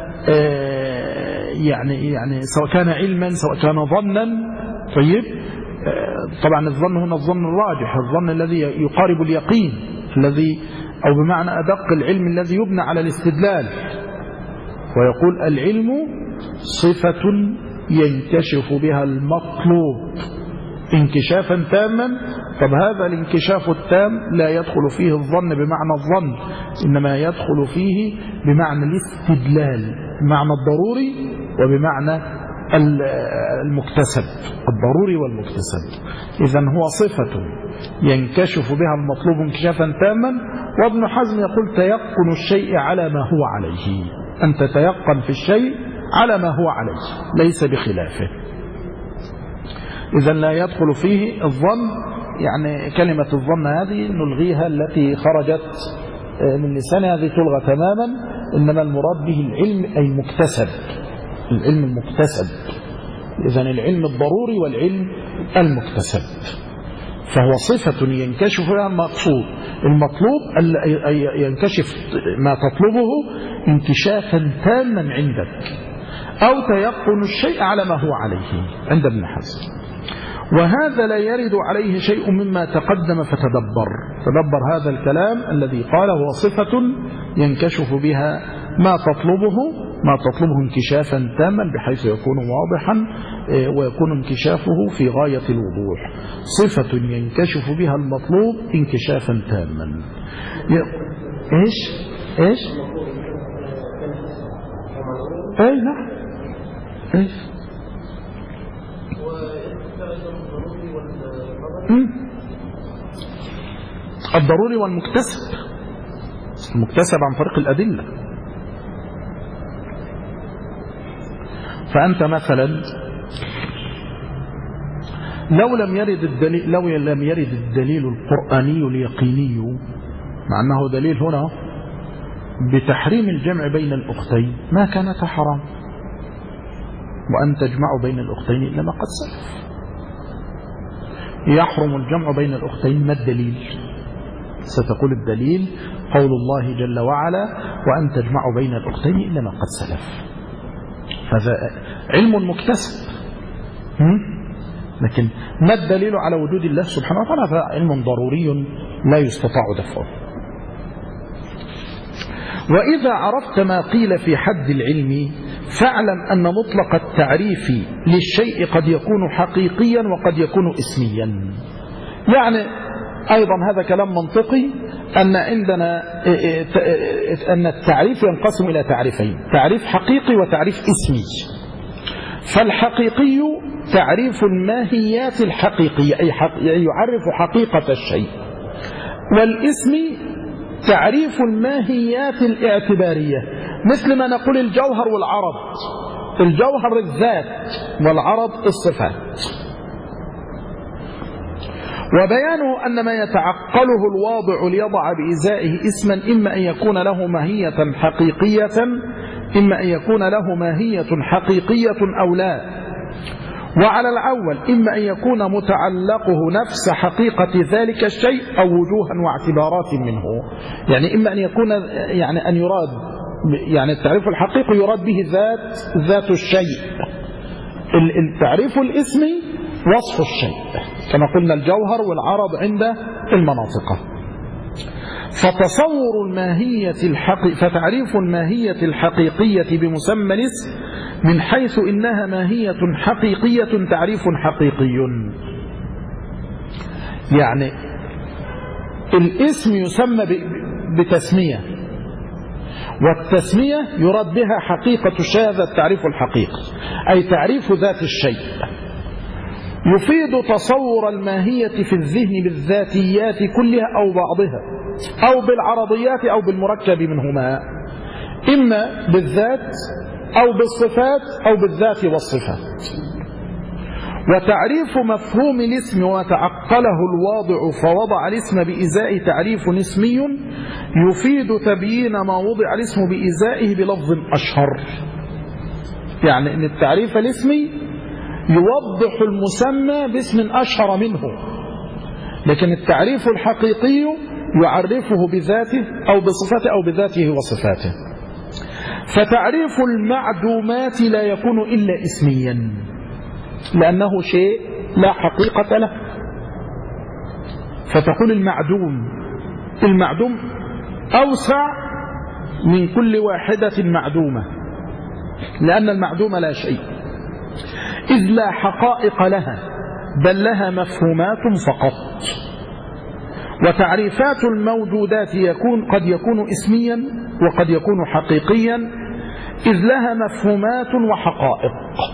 يعني سواء كان علما، سواء كان ظنا. طيب، طبعا الظن هنا الظن الراجح، الظن الذي يقارب اليقين، الذي أو بمعنى أدق العلم الذي يبنى على الاستدلال. ويقول العلم صفة ينكشف بها المطلوب انكشافا تاما. طب هذا الانكشاف التام لا يدخل فيه الظن بمعنى الظن، إنما يدخل فيه بمعنى الاستدلال، بمعنى الضروري وبمعنى المكتسب، الضروري والمكتسب. إذن هو صفة ينكشف بها المطلوب انكشافا تاما. وابن حزم يقول تيقن الشيء على ما هو عليه، أن تتيقن في الشيء على ما هو عليه ليس بخلافه. إذن لا يدخل فيه الظن، يعني كلمة الظن هذه نلغيها، التي خرجت من لسان هذه تلغى تماما، إنما المراد به العلم أي مكتسب، العلم المكتسب. إذن العلم الضروري والعلم المكتسب، فهو صفة ينكشف فيها المطلوب ينكشف ما تطلبه انكشافا تاما عندك، أو تيقن الشيء على ما هو عليه عند ابن حزم. وهذا لا يرد عليه شيء مما تقدم تدبر هذا الكلام الذي قال هو صفة ينكشف بها ما تطلبه انكشافا تاما، بحيث يكون واضحا ويكون انكشافه في غاية الوضوح. صفة ينكشف بها المطلوب انكشافا تاما. ايش نعم، ايش الضروري والمكتسب، المكتسب عن طريق الأدلة. فأنت مثلا لو لم يرد الدليل القرآني اليقيني، مع أنه دليل هنا بتحريم الجمع بين الأختين ما كانت حرام، وأن تجمعوا بين الأختين إلا ما قد سلف. يحرم الجمع بين الأختين، ما الدليل؟ ستقول الدليل قول الله جل وعلا وأن تجمعوا بين الأختين إلا ما قد سلف. هذا علم مكتسب، لكن ما الدليل على وجود الله سبحانه وتعالى؟ هذا علم ضروري لا يستطاع دفعه. وإذا عرفت ما قيل في حد العلم فاعلم أن مطلق التعريف للشيء قد يكون حقيقيا وقد يكون اسميا. يعني أيضا هذا كلام منطقي، أن عندنا أن التعريف ينقسم إلى تعريفين: تعريف حقيقي وتعريف اسمي. فالحقيقي تعريف الماهيات الحقيقية، أي يعرف حقيقة الشيء. والاسمي تعريف الماهيات الاعتبارية، مثل ما نقول الجوهر والعرض. الجوهر الذات والعرض الصفات. وبيانه أن ما يتعقله الواضع ليضع بإزائه اسما إما أن يكون له ماهية حقيقية أو لا. وعلى الأول إما أن يكون متعلقه نفس حقيقة ذلك الشيء أو وجوها واعتبارات منه. يعني إما أن يكون أن يراد التعريف الحقيقي يراد به ذات الشيء. التعريف الاسمي وصف الشيء كما قلنا الجوهر والعرض عند المناطق. فتعريف الماهية الحقيقية بمسمى الاسم من حيث إنها ماهية حقيقية تعريف حقيقي. يعني الاسم يسمى بتسمية، والتسمية يراد بها حقيقة الشيء، هذا التعريف الحقيقي أي تعريف ذات الشيء. يفيد تصور الماهية في الذهن بالذاتيات كلها أو بعضها أو بالعرضيات أو بالمركب منهما، إما بالذات أو بالصفات أو بالذات والصفات. وتعريف مفهوم الاسم وتعقله الواضع فوضع الاسم بإزاء تعريف اسمي يفيد تبيين ما وضع الاسم بإزائه بلفظ أشهر. يعني أن التعريف الاسمي يوضح المسمى باسم أشهر منه، لكن التعريف الحقيقي يعرفه بذاته أو بصفته أو بذاته وصفاته. فتعريف المعدومات لا يكون إلا اسميا لأنه شيء لا حقيقة له. فتقول المعدوم أوسع من كل واحدة معدومة، لأن المعدوم لا شيء، إذ لا حقائق لها بل لها مفهومات فقط. وتعريفات الموجودات قد يكون اسميا وقد يكون حقيقيا، إذ لها مفهومات وحقائق.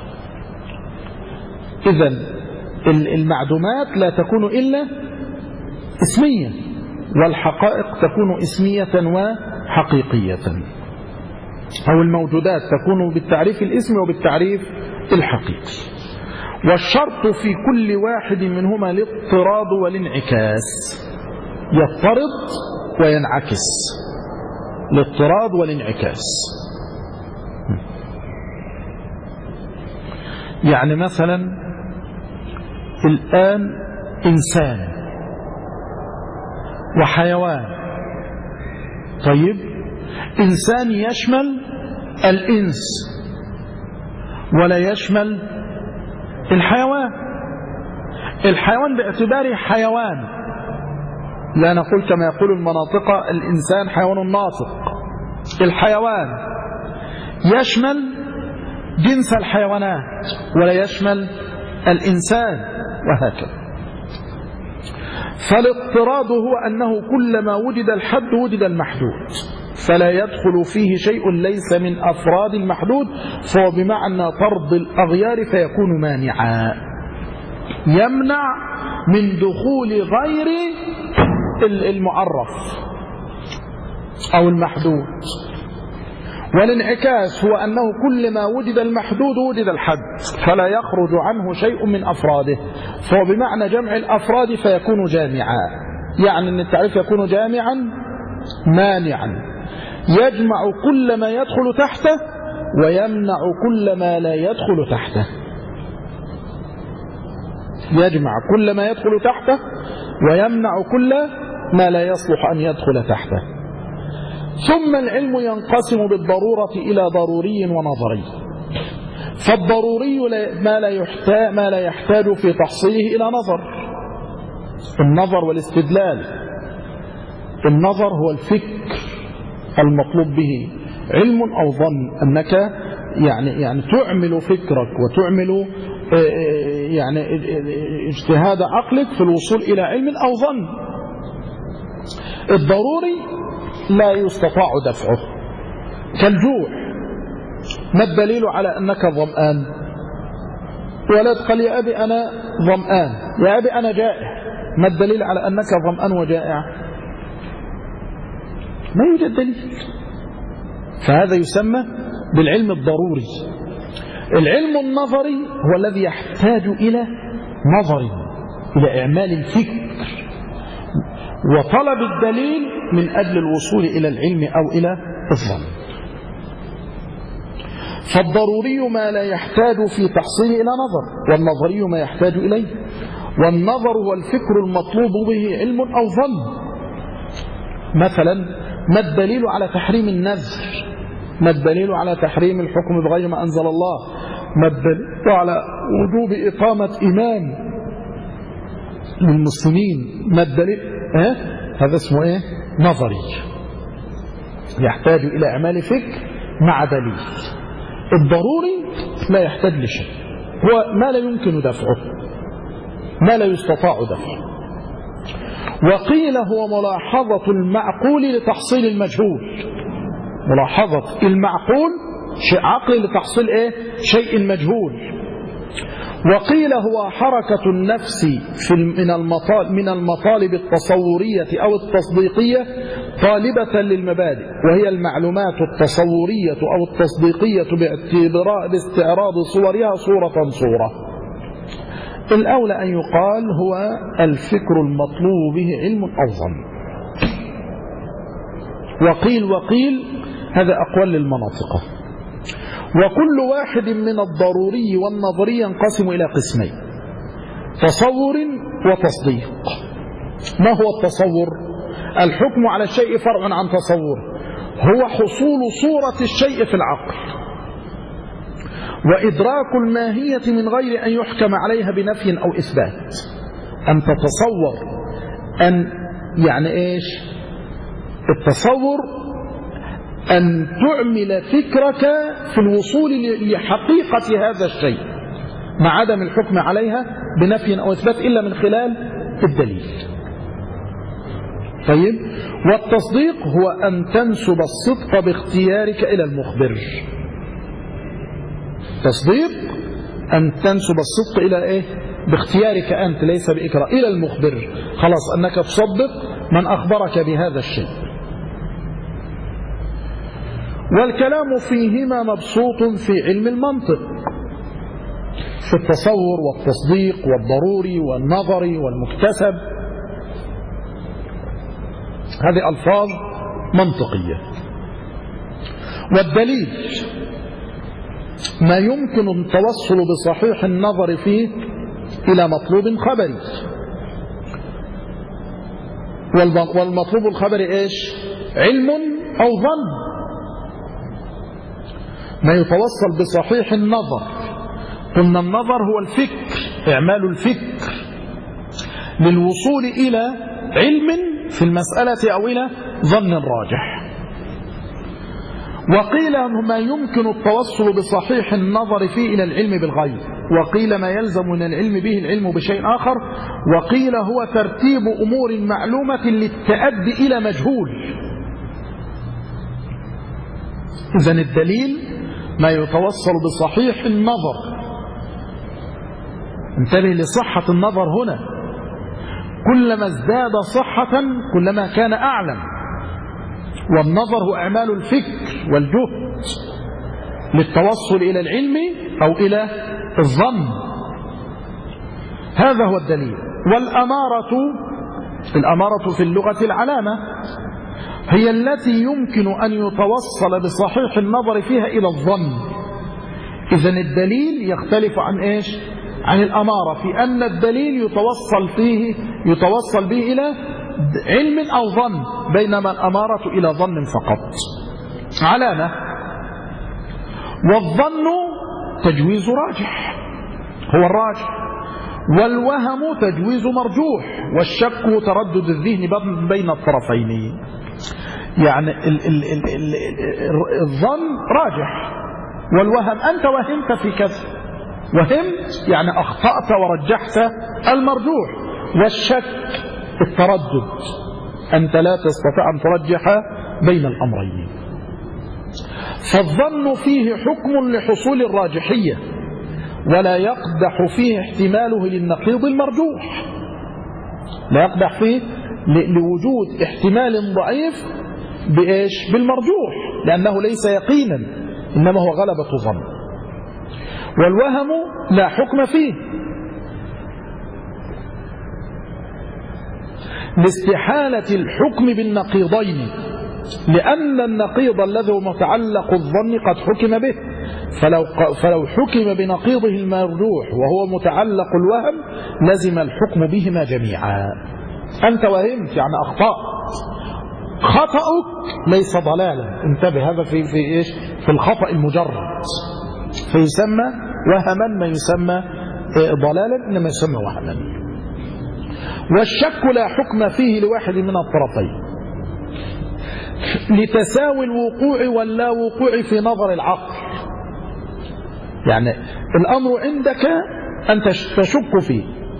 إذن المعدومات لا تكون إلا اسمية، والحقائق تكون اسمية وحقيقية، أو الموجودات تكون بالتعريف الاسمي وبالتعريف الحقيقي. والشرط في كل واحد منهما الاضطراد والانعكاس، يضطرد وينعكس، الاضطراد والانعكاس. يعني مثلا الآن إنسان وحيوان، طيب إنسان يشمل الإنس ولا يشمل الحيوان. الحيوان باعتباره حيوان، لا نقول كما يقول المناطق الإنسان حيوان ناطق. الحيوان يشمل جنس الحيوانات ولا يشمل الإنسان، وهكذا. فالاضطراد هو أنه كلما وجد الحد وجد المحدود، فلا يدخل فيه شيء ليس من أفراد المحدود، فهو بمعنى طرد الأغيار فيكون مانعا، يمنع من دخول غير المعرف أو المحدود. والانعكاس هو أنه كلما وجد المحدود وجد الحد، فلا يخرج عنه شيء من أفراده، فهو بمعنى جمع الأفراد فيكون جامعا. يعني أن التعريف يكون جامعا مانعا، يجمع كل ما يدخل تحته ويمنع كل ما لا يدخل تحته. يجمع كل ما يدخل تحته ويمنع كل ما لا يصلح أن يدخل تحته. ثم العلم ينقسم بالضرورة إلى ضروري ونظري. فالضروري ما لا يحتاج في تحصيله إلى نظر. النظر والاستدلال. النظر هو الفكر المطلوب به علم أو ظن، أنك يعني تعمل فكرك وتعمل يعني اجتهاد عقلك في الوصول إلى علم أو ظن. الضروري لا يستطاع دفعه كالجوع. ما الدليل على أنك ظمآن؟ ولد قال يا أبي أنا ظمآن، يا أبي أنا جائع. ما الدليل على أنك ظمآن وجائع؟ ما يوجد دليل. فهذا يسمى بالعلم الضروري. العلم النظري هو الذي يحتاج إلى نظر، إلى إعمال الفكر وطلب الدليل من أجل الوصول إلى العلم أو إلى الظن. فالضروري ما لا يحتاج في تحصيله إلى نظر، والنظري ما يحتاج إليه. والنظر هو الفكر المطلوب به علم أو ظن. مثلا ما الدليل على تحريم النذر؟ ما الدليل على تحريم الحكم بغير ما أنزل الله؟ ما الدليل على وجوب إقامة إمام للمسلمين؟ ما الدليل؟ هذا اسمه إيه؟ نظري، يحتاج إلى إعمال فكر مع دليل. الضروري لا يحتاج لشيء، هو ما لا يمكن دفعه، ما لا يستطاع دفعه. وقيل هو ملاحظة المعقول لتحصيل المجهول. ملاحظة المعقول شيء عقلي لتحصيل شيء مجهول. وقيل هو حركة النفس من المطالب التصورية أو التصديقية طالبة للمبادئ، وهي المعلومات التصورية أو التصديقية باستعراض صورها صورة صورة. الأولى أن يقال هو الفكر المطلوب به علم أو ظن. وقيل هذا أقوال للمناطق. وكل واحد من الضروري والنظري ينقسم إلى قسمين: تصور وتصديق. ما هو التصور؟ الحكم على الشيء فرع عن تصور، هو حصول صورة الشيء في العقل وإدراك الماهية من غير أن يحكم عليها بنفي أو إثبات. أن تتصور أن يعني إيش؟ التصور أن تعمل فكرك في الوصول لحقيقة هذا الشيء مع عدم الحكم عليها بنفي أو إثبات إلا من خلال الدليل. طيب، والتصديق هو أن تنسب الصدق باختيارك إلى المخبر. تصديق أن تنسب الصدق إلى باختيارك أنت، ليس بإكراه، إلى المخبر. خلاص أنك تصدق من أخبرك بهذا الشيء. والكلام فيهما مبسوط في علم المنطق، في التصور والتصديق والضروري والنظري والمكتسب. هذه ألفاظ منطقية. والدليل ما يمكن التوصل بصحيح النظر فيه إلى مطلوب خبري. والمطلوب الخبري إيش؟ علم أو ظن. ما يتوصل بصحيح النظر، قلنا النظر هو الفكر، إعمال الفكر للوصول إلى علم في المسألة أو إلى ظن راجح. وقيل ما يمكن التوصل بصحيح النظر فيه إلى العلم بالغيب. وقيل ما يلزم من العلم به العلم بشيء آخر. وقيل هو ترتيب أمور معلومة للتأدي إلى مجهول. إذن الدليل ما يتوصل بصحيح النظر. انتبه لصحة النظر هنا، كلما ازداد صحة كلما كان أعلم. والنظر هو أعمال الفكر والجهد للتوصل إلى العلم أو إلى الظن. هذا هو الدليل. والأمارة في اللغة العلامة، هي التي يمكن أن يتوصل بصحيح النظر فيها إلى الظن. إذن الدليل يختلف عن إيش؟ عن الأمارة، في أن الدليل يتوصل به إلى علم أو ظن، بينما الأمارة إلى ظن فقط. علامة. والظن تجويز راجح، هو الراجح، والوهم تجويز مرجوح، والشك تردد الذهن بين الطرفين. يعني الظن راجح، والوهم أنت وهمت في كذا، وهمت يعني أخطأت ورجحت المرجوح، والشك التردد، أنت لا تستطيع أن ترجح بين الأمرين. فالظن فيه حكم لحصول الراجحية، ولا يقدح فيه احتماله للنقيض المرجوح، لا يقدح فيه لوجود احتمال ضعيف بإيش؟ بالمرجوح، لأنه ليس يقينا، إنما هو غلبة ظن. والوهم لا حكم فيه لاستحالة الحكم بالنقيضين، لأن النقيض الذي هو متعلق الظن قد حكم به، فلو حكم بنقيضه المرجوح وهو متعلق الوهم لزم الحكم بهما جميعا. أنت وهمت يعني أخطأت، خطأك ليس ضلالا، انتبه، هذا في إيش؟ في الخطأ المجرد، فيسمى وهما، ما يسمى ضلالا إنما يسمى وهما. والشك لا حكم فيه لواحد من الطرفين لتساوي الوقوع واللا وقوع في نظر العقل. يعني الأمر عندك أنت تشك فيه،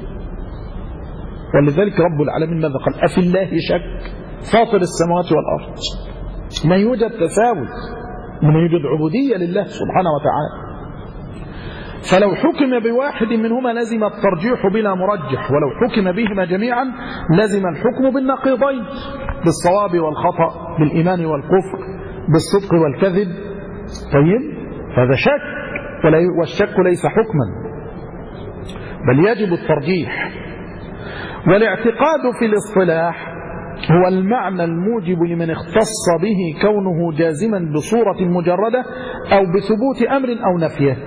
ولذلك رب العالمين ماذا قال؟ أفي الله شك فاطر السماوات والأرض. ما يوجد تساوي، ما يوجد عبودية لله سبحانه وتعالى. فلو حكم بواحد منهما لزم الترجيح بلا مرجح، ولو حكم بهما جميعا لزم الحكم بالنقيضين، بالصواب والخطأ، بالإيمان والكفر، بالصدق والكذب. طيب، هذا شك، والشك ليس حكما بل يجب الترجيح. والاعتقاد في الاصطلاح هو المعنى الموجب لمن اختص به كونه جازما بصورة مجردة أو بثبوت أمر أو نفيه.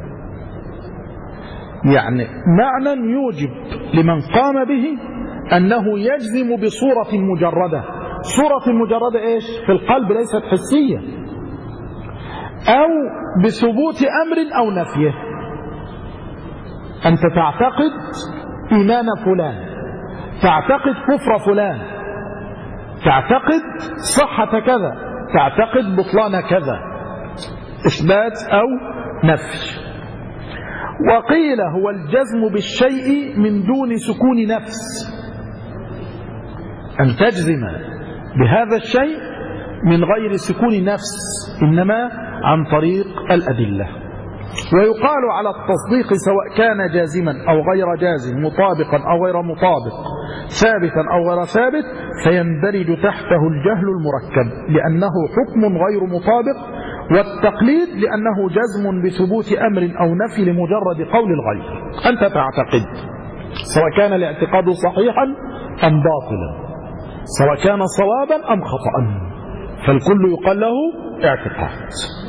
يعني معنى يوجب لمن قام به أنه يجزم بصورة مجردة. صورة مجردة إيش؟ في القلب، ليست حسية، أو بثبوت أمر أو نفيه. أنت تعتقد إيمان فلان، تعتقد كفر فلان، تعتقد صحة كذا، تعتقد بطلان كذا، إثبات أو نفي. وقيل هو الجزم بالشيء من دون سكون نفس، أن تجزم بهذا الشيء من غير سكون نفس، إنما عن طريق الأدلة. ويقال على التصديق سواء كان جازما أو غير جازم، مطابقا أو غير مطابق، ثابتا أو غير ثابت، فيندرج تحته الجهل المركب لأنه حكم غير مطابق، والتقليد لأنه جزم بثبوت أمر أو نفي لمجرد قول الغير. أنت تعتقد سواء كان الاعتقاد صحيحا أم باطلا، سواء كان صوابا أم خطأ، فالكل يقال له اعتقاد.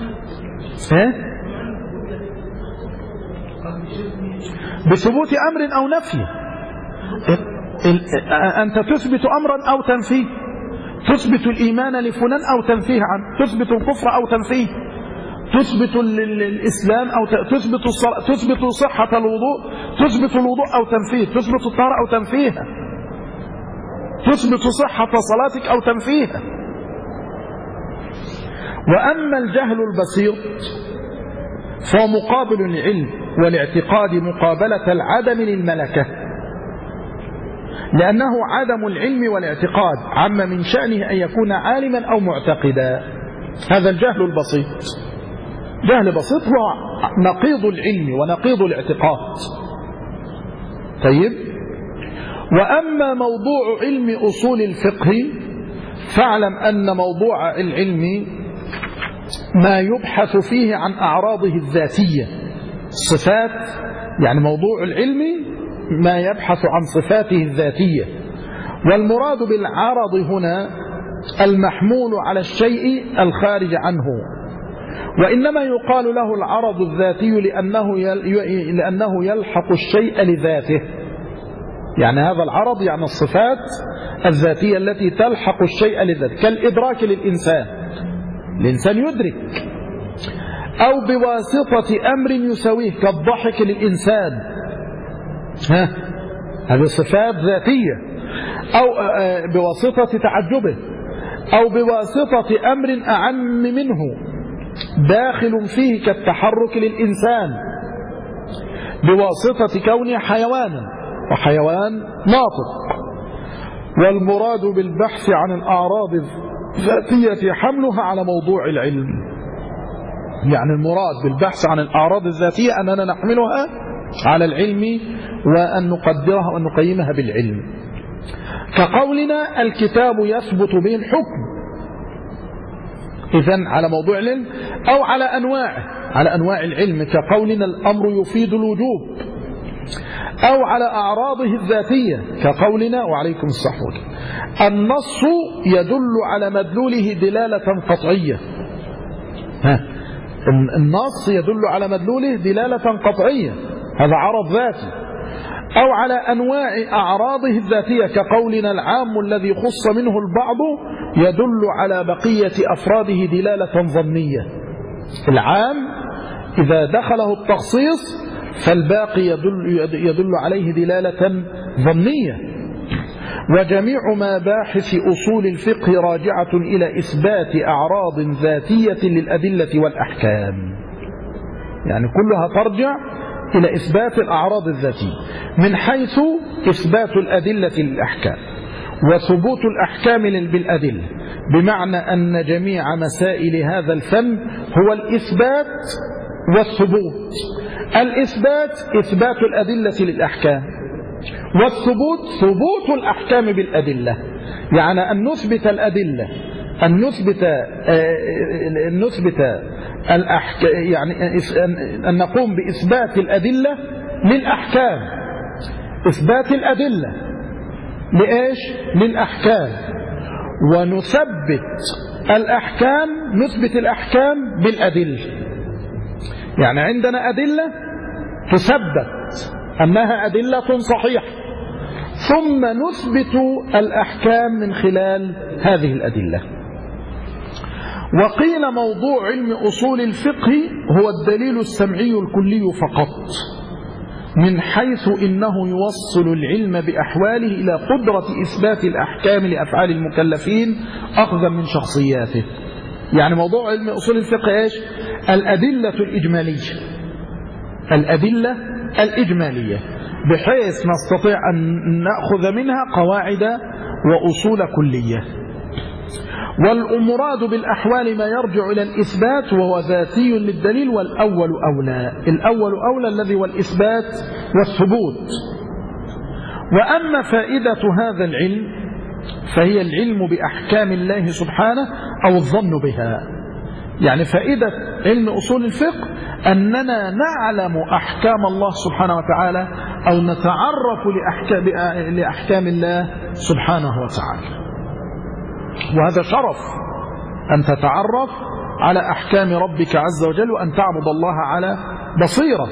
بثبوت أمر أو نفي، أنت تثبت أمرا أو تنفيه، تثبت الإيمان لفلان أو تنفيه عنه، تثبت الكفر أو تنفيه، تثبت الإسلام أو تثبت صحة الوضوء، تثبت الوضوء أو تنفيه، تثبت الطهارة أو تنفيها، تثبت صحة صلاتك أو تنفيها. وأما الجهل البسيط فهو مقابل العلم والاعتقاد مقابلة العدم للملكة، لأنه عدم العلم والاعتقاد عم من شأنه أن يكون عالما أو معتقدا. هذا الجهل البسيط. جهل بسيط هو نقيض العلم ونقيض الاعتقاد. طيب، وأما موضوع علم أصول الفقه فاعلم أن موضوع العلم ما يبحث فيه عن أعراضه الذاتية، الصفات، يعني موضوع العلم ما يبحث عن صفاته الذاتية. والمراد بالعرض هنا المحمول على الشيء الخارج عنه، وإنما يقال له العرض الذاتي لأنه يلحق الشيء لذاته. يعني هذا العرض يعني الصفات الذاتية التي تلحق الشيء لذاته، كالإدراك للإنسان، الإنسان يدرك، أو بواسطة أمر يسويه كالضحك للإنسان، هذه صفات ذاتية، أو بواسطة تعجبه، أو بواسطة أمر أعم منه داخل فيه كالتحرك للإنسان، بواسطة كونه حيوانا، وحيوان ناطق. والمراد بالبحث عن الأعراض الذاتية حملها على موضوع العلم. يعني المراد بالبحث عن الأعراض الذاتية أننا نحملها على العلم، وأن نقدرها وأن نقيمها بالعلم، كقولنا الكتاب يثبت به الحكم، إذن على موضوع العلم، أو على أنواعه، على أنواع العلم، كقولنا الأمر يفيد الوجوب، أو على أعراضه الذاتية كقولنا وعليكم الصحوة النص يدل على مدلوله دلالة قطعية. النص يدل على مدلوله دلالة قطعية، هذا عرض ذاتي. أو على أنواع أعراضه الذاتية كقولنا العام الذي خص منه البعض يدل على بقية أفراده دلالة ظنية. العام إذا دخله التخصيص فالباقي يدل عليه دلالة ظنية. وجميع مباحث أصول الفقه راجعة إلى إثبات أعراض ذاتية للأدلة والأحكام، يعني كلها ترجع إلى إثبات الأعراض الذاتية، من حيث إثبات الأدلة للأحكام وثبوت الأحكام بالأدلة، بمعنى أن جميع مسائل هذا الفن هو الإثبات والثبوت. الإثبات إثبات الأدلة للأحكام، والثبوت ثبوت الأحكام بالأدلة، يعني أن نثبت الأدلة، أن نثبت يعني أن نقوم بإثبات الأدلة للأحكام، إثبات الأدلة لإيش؟ للأحكام، ونثبت الأحكام، نثبت الأحكام بالأدلة. يعني عندنا أدلة تثبت أنها أدلة صحيحة، ثم نثبت الأحكام من خلال هذه الأدلة. وقيل موضوع علم أصول الفقه هو الدليل السمعي الكلي فقط، من حيث إنه يوصل العلم بأحواله إلى قدرة إثبات الأحكام لأفعال المكلفين أخذا من شخصياته. يعني موضوع علم أصول الفقه إيش؟ الأدلة الإجمالية، الأدلة الإجمالية، بحيث نستطيع أن نأخذ منها قواعد وأصول كلية. والمراد بالأحوال ما يرجع إلى الإثبات وهو ذاتي للدليل، والأول أولى، الأول أولى الذي هو الإثبات والثبوت. وأما فائدة هذا العلم فهي العلم بأحكام الله سبحانه أو الظن بها. يعني فائدة علم أصول الفقه أننا نعلم أحكام الله سبحانه وتعالى، أو نتعرف لأحكام الله سبحانه وتعالى، وهذا شرف أن تتعرف على أحكام ربك عز وجل، وأن تعبد الله على بصيرة.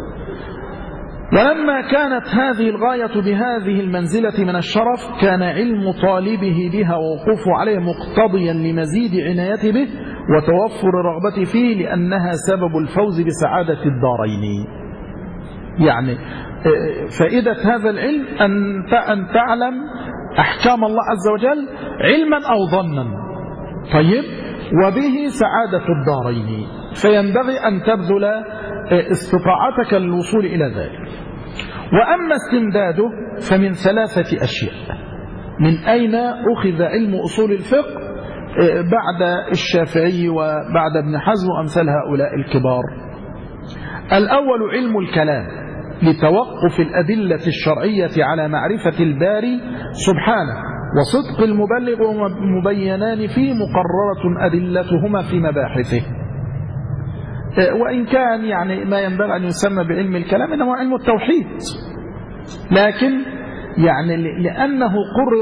ولما كانت هذه الغاية بهذه المنزلة من الشرف، كان علم طالبه بها ووقوفه عليه مقتضيا لمزيد عنايته به وتوفر الرغبة فيه، لأنها سبب الفوز بسعادة الدارين. يعني فائدة هذا العلم أن تعلم أحكام الله عز وجل علما أو ظنا، طيب، وبه سعادة الدارين، فينبغي أن تبذل استطاعتك للوصول إلى ذلك. وأما استمداده فمن ثلاثة أشياء. من أين أخذ علم أصول الفقه بعد الشافعي وبعد ابن حزم وأمثال هؤلاء الكبار؟ الأول علم الكلام، لتوقف الأدلة الشرعية على معرفة الباري سبحانه، وصدق المبلغ ومبينان فيه مقررة أدلتهما في مباحثه. وإن كان يعني ما ينبغي أن يسمى بعلم الكلام إنه علم التوحيد، لكن يعني لأنه قرر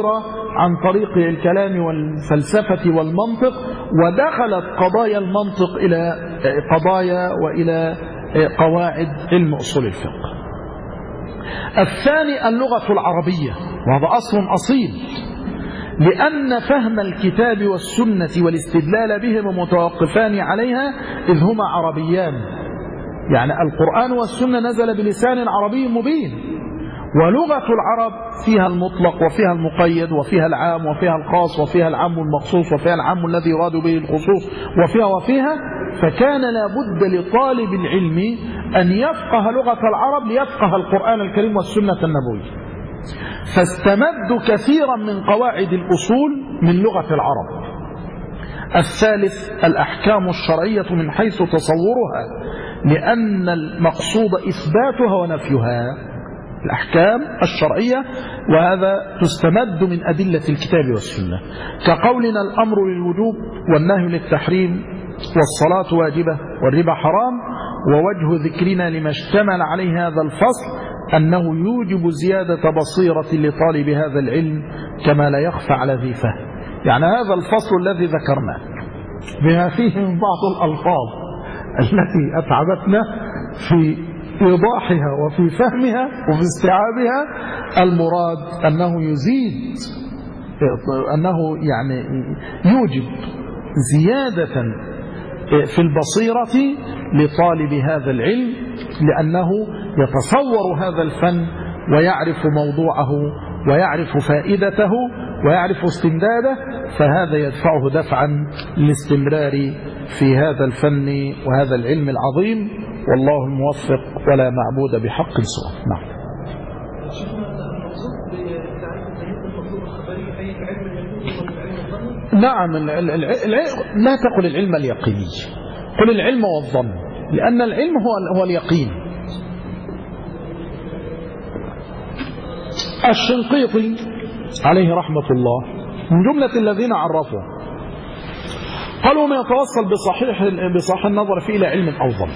عن طريق الكلام والفلسفة والمنطق، ودخلت قضايا المنطق إلى قضايا وإلى قواعد علم أصول الفقه. الثاني اللغة العربية، وهذا أصل أصيل، لأن فهم الكتاب والسنة والاستدلال بهم متوقفان عليها إذ هما عربيان. يعني القرآن والسنة نزل بلسان عربي مبين، ولغة العرب فيها المطلق وفيها المقيد وفيها العام وفيها الخاص وفيها العام المخصوص وفيها العام الذي يراد به الخصوص وفيها. فكان لابد لطالب العلم أن يفقه لغة العرب ليفقه القرآن الكريم والسنة النبوية. فاستمدوا كثيرا من قواعد الأصول من لغة العرب. الثالث الأحكام الشرعية من حيث تصورها، لأن المقصود إثباتها ونفيها. الأحكام الشرعية، وهذا تستمد من أدلة الكتاب والسنة، كقولنا الأمر للوجوب والنهي للتحريم والصلاة واجبة والربا حرام. ووجه ذكرنا لما اشتمل عليه هذا الفصل أنه يوجب زيادة بصيرة لطالب هذا العلم كما لا يخفى على ذي فهم. يعني هذا الفصل الذي ذكرناه بما فيه من بعض الألفاظ التي أتعبتنا في إيضاحها وفي فهمها وفي استيعابها، المراد أنه يزيد، أنه يعني يوجب زيادة في البصيرة لطالب هذا العلم، لأنه يتصور هذا الفن ويعرف موضوعه ويعرف فائدته ويعرف استمداده، فهذا يدفعه دفعا للاستمرار في هذا الفن وهذا العلم العظيم. والله الموفق ولا معبود بحق سواه. نعم. نعم، لا تقل العلم اليقيني، قل العلم والظن، لأن العلم هو اليقين. الشنقيطي عليه رحمة الله من جملة الذين عرفوا قالوا ما يتوصل بصحيح النظر فيه إلى علم أو ظن.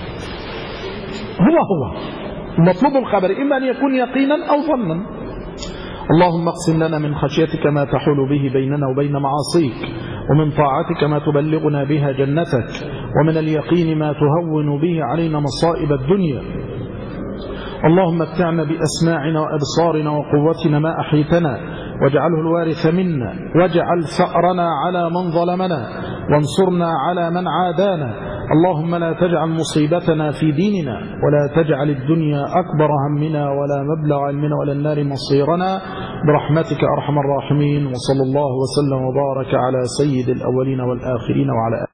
هو المطلوب الخبر إما أن يكون يقينا أو ظنا. اللهم اقسم لنا من خشيتك ما تحول به بيننا وبين معاصيك، ومن طاعتك ما تبلغنا بها جنتك، ومن اليقين ما تهون به علينا مصائب الدنيا. اللهم متعنا بأسماعنا وأبصارنا وقوتنا ما أحيتنا، واجعله الوارث منا، واجعل ثأرنا على من ظلمنا، وانصرنا على من عادانا. اللهم لا تجعل مصيبتنا في ديننا، ولا تجعل الدنيا أكبر همنا ولا مبلغ علمنا ولا النار مصيرنا، برحمتك أرحم الراحمين. وصلى الله وسلم وبارك على سيد الأولين والآخرين وعلى